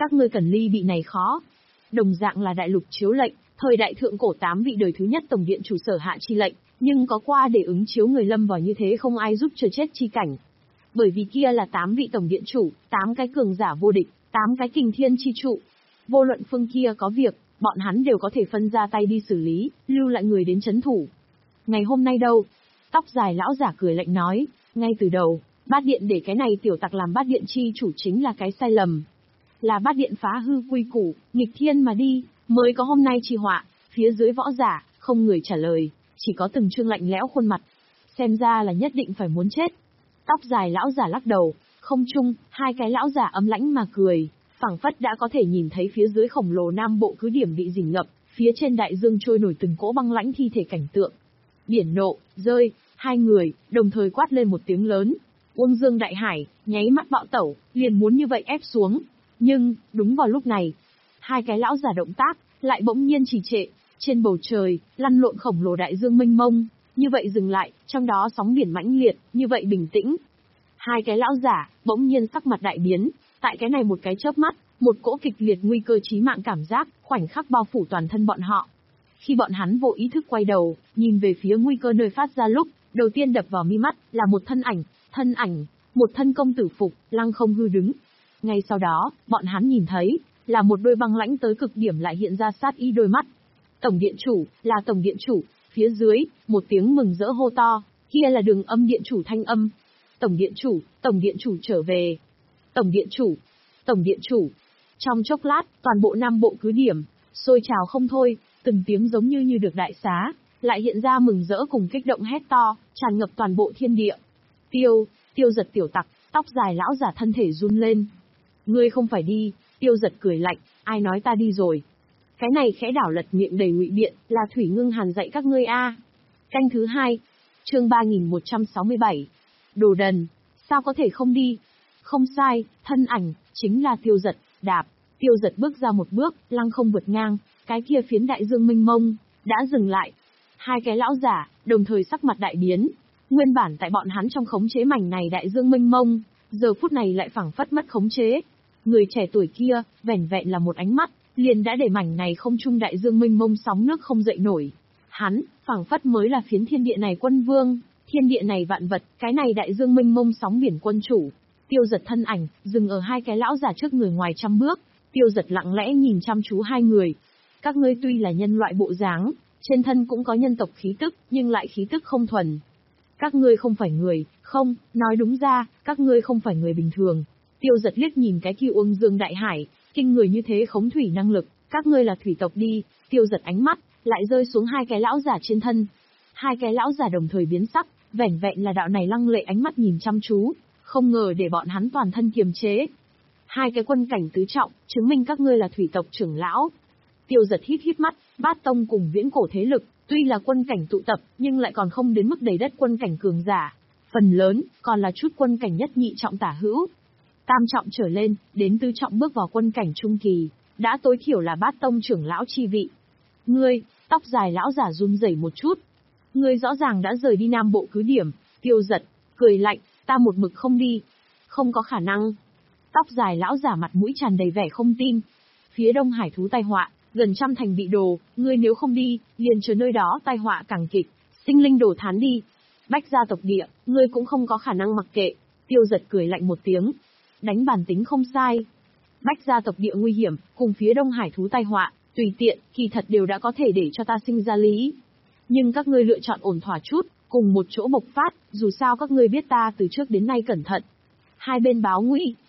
Các ngươi cần ly bị này khó. Đồng dạng là đại lục chiếu lệnh, thời đại thượng cổ tám vị đời thứ nhất tổng điện chủ sở hạ chi lệnh, nhưng có qua để ứng chiếu người lâm vào như thế không ai giúp chờ chết chi cảnh. Bởi vì kia là tám vị tổng điện chủ, tám cái cường giả vô địch, tám cái kình thiên chi trụ. Vô luận phương kia có việc, bọn hắn đều có thể phân ra tay đi xử lý, lưu lại người đến chấn thủ. Ngày hôm nay đâu? Tóc dài lão giả cười lạnh nói, ngay từ đầu, bát điện để cái này tiểu tặc làm bát điện chi chủ chính là cái sai lầm. Là bát điện phá hư quy củ, nghịch thiên mà đi, mới có hôm nay trì họa. Phía dưới võ giả, không người trả lời, chỉ có từng trương lạnh lẽo khuôn mặt. Xem ra là nhất định phải muốn chết. Tóc dài lão giả lắc đầu, không chung, hai cái lão giả ấm lãnh mà cười, phảng phất đã có thể nhìn thấy phía dưới khổng lồ nam bộ cứ điểm bị rình ngập, phía trên đại dương trôi nổi từng cỗ băng lãnh thi thể cảnh tượng. Biển nộ, rơi, hai người, đồng thời quát lên một tiếng lớn. Uông Dương Đại Hải, nháy mắt bạo tẩu, liền muốn như vậy ép xuống. Nhưng, đúng vào lúc này, hai cái lão giả động tác, lại bỗng nhiên trì trệ, trên bầu trời, lăn lộn khổng lồ đại dương mênh mông, như vậy dừng lại, trong đó sóng biển mãnh liệt, như vậy bình tĩnh. Hai cái lão giả, bỗng nhiên sắc mặt đại biến, tại cái này một cái chớp mắt, một cỗ kịch liệt nguy cơ chí mạng cảm giác, khoảnh khắc bao phủ toàn thân bọn họ. Khi bọn hắn vô ý thức quay đầu, nhìn về phía nguy cơ nơi phát ra lúc, đầu tiên đập vào mi mắt, là một thân ảnh, thân ảnh, một thân công tử phục, lăng không hư đứng. Ngay sau đó, bọn hắn nhìn thấy, là một đôi băng lãnh tới cực điểm lại hiện ra sát ý đôi mắt. Tổng điện chủ, là tổng điện chủ, phía dưới, một tiếng mừng rỡ hô to, kia là đường âm điện chủ thanh âm. Tổng điện chủ, tổng điện chủ trở về. Tổng điện chủ, tổng điện chủ. Trong chốc lát, toàn bộ nam bộ cứ điểm, sôi trào không thôi, từng tiếng giống như như được đại xá, lại hiện ra mừng rỡ cùng kích động hét to, tràn ngập toàn bộ thiên địa. Tiêu, Tiêu Giật tiểu tặc, tóc dài lão giả thân thể run lên. Ngươi không phải đi, Tiêu Giật cười lạnh, ai nói ta đi rồi. Cái này khẽ đảo lật miệng đầy ngụy biện, là Thủy Ngưng Hàn dạy các ngươi a. Canh thứ hai, chương ba nghìn một trăm sáu mươi bảy. Đồ đần, sao có thể không đi? Không sai, thân ảnh, chính là Tiêu Giật, đạp. Tiêu Giật bước ra một bước, lăng không vượt ngang, cái kia phiến đại dương mênh mông, đã dừng lại. Hai cái lão giả, đồng thời sắc mặt đại biến. Nguyên bản tại bọn hắn trong khống chế mảnh này đại dương mênh mông, giờ phút này lại phảng phất mất khống chế. Người trẻ tuổi kia, vẻn vẹn là một ánh mắt, liền đã để mảnh này không trung đại dương mênh mông sóng nước không dậy nổi. Hắn, phảng phất mới là phiến thiên địa này quân vương, thiên địa này vạn vật, cái này đại dương mênh mông sóng biển quân chủ. Tiêu Giật thân ảnh, dừng ở hai cái lão giả trước người ngoài trăm bước. Tiêu Giật lặng lẽ nhìn chăm chú hai người. Các ngươi tuy là nhân loại bộ dáng, trên thân cũng có nhân tộc khí tức, nhưng lại khí tức không thuần. Các ngươi không phải người, không, nói đúng ra, các ngươi không phải người bình thường. Tiêu Giật liếc nhìn cái kia Uông Dương Đại Hải, kinh người như thế khống thủy năng lực, các ngươi là thủy tộc đi. Tiêu Giật ánh mắt, lại rơi xuống hai cái lão giả trên thân. Hai cái lão giả đồng thời biến sắc, vẻn vẹn là đạo này lăng lệ ánh mắt nhìn chăm chú, không ngờ để bọn hắn toàn thân kiềm chế. Hai cái quân cảnh tứ trọng, chứng minh các ngươi là thủy tộc trưởng lão. Tiêu Giật hít hít mắt, Bát Tông cùng viễn cổ thế lực, tuy là quân cảnh tụ tập, nhưng lại còn không đến mức đầy đất quân cảnh cường giả. Phần lớn, còn là chút quân cảnh nhất nhị trọng tả hữu. Tam trọng trở lên, đến tứ trọng bước vào quân cảnh trung kỳ, đã tối thiểu là Bát Tông trưởng lão chi vị. Ngươi, tóc dài lão giả run rẩy một chút. Ngươi rõ ràng đã rời đi nam bộ cứ điểm. Tiêu Giật, cười lạnh, ta một mực không đi. Không có khả năng. Tóc dài lão giả mặt mũi tràn đầy vẻ không tin. Phía Đông Hải thú tai họa, gần trăm thành bị đồ, ngươi nếu không đi, liền chờ nơi đó tai họa càng kịch, sinh linh đổ thán đi. Bách gia tộc địa, ngươi cũng không có khả năng mặc kệ. Tiêu Giật cười lạnh một tiếng. Đánh bản tính không sai. Bách gia tộc địa nguy hiểm, cùng phía Đông Hải thú tai họa, tùy tiện, kỳ thật đều đã có thể để cho ta sinh ra lý. Nhưng các ngươi lựa chọn ổn thỏa chút, cùng một chỗ bộc phát, dù sao các ngươi biết ta từ trước đến nay cẩn thận. Hai bên báo nguy,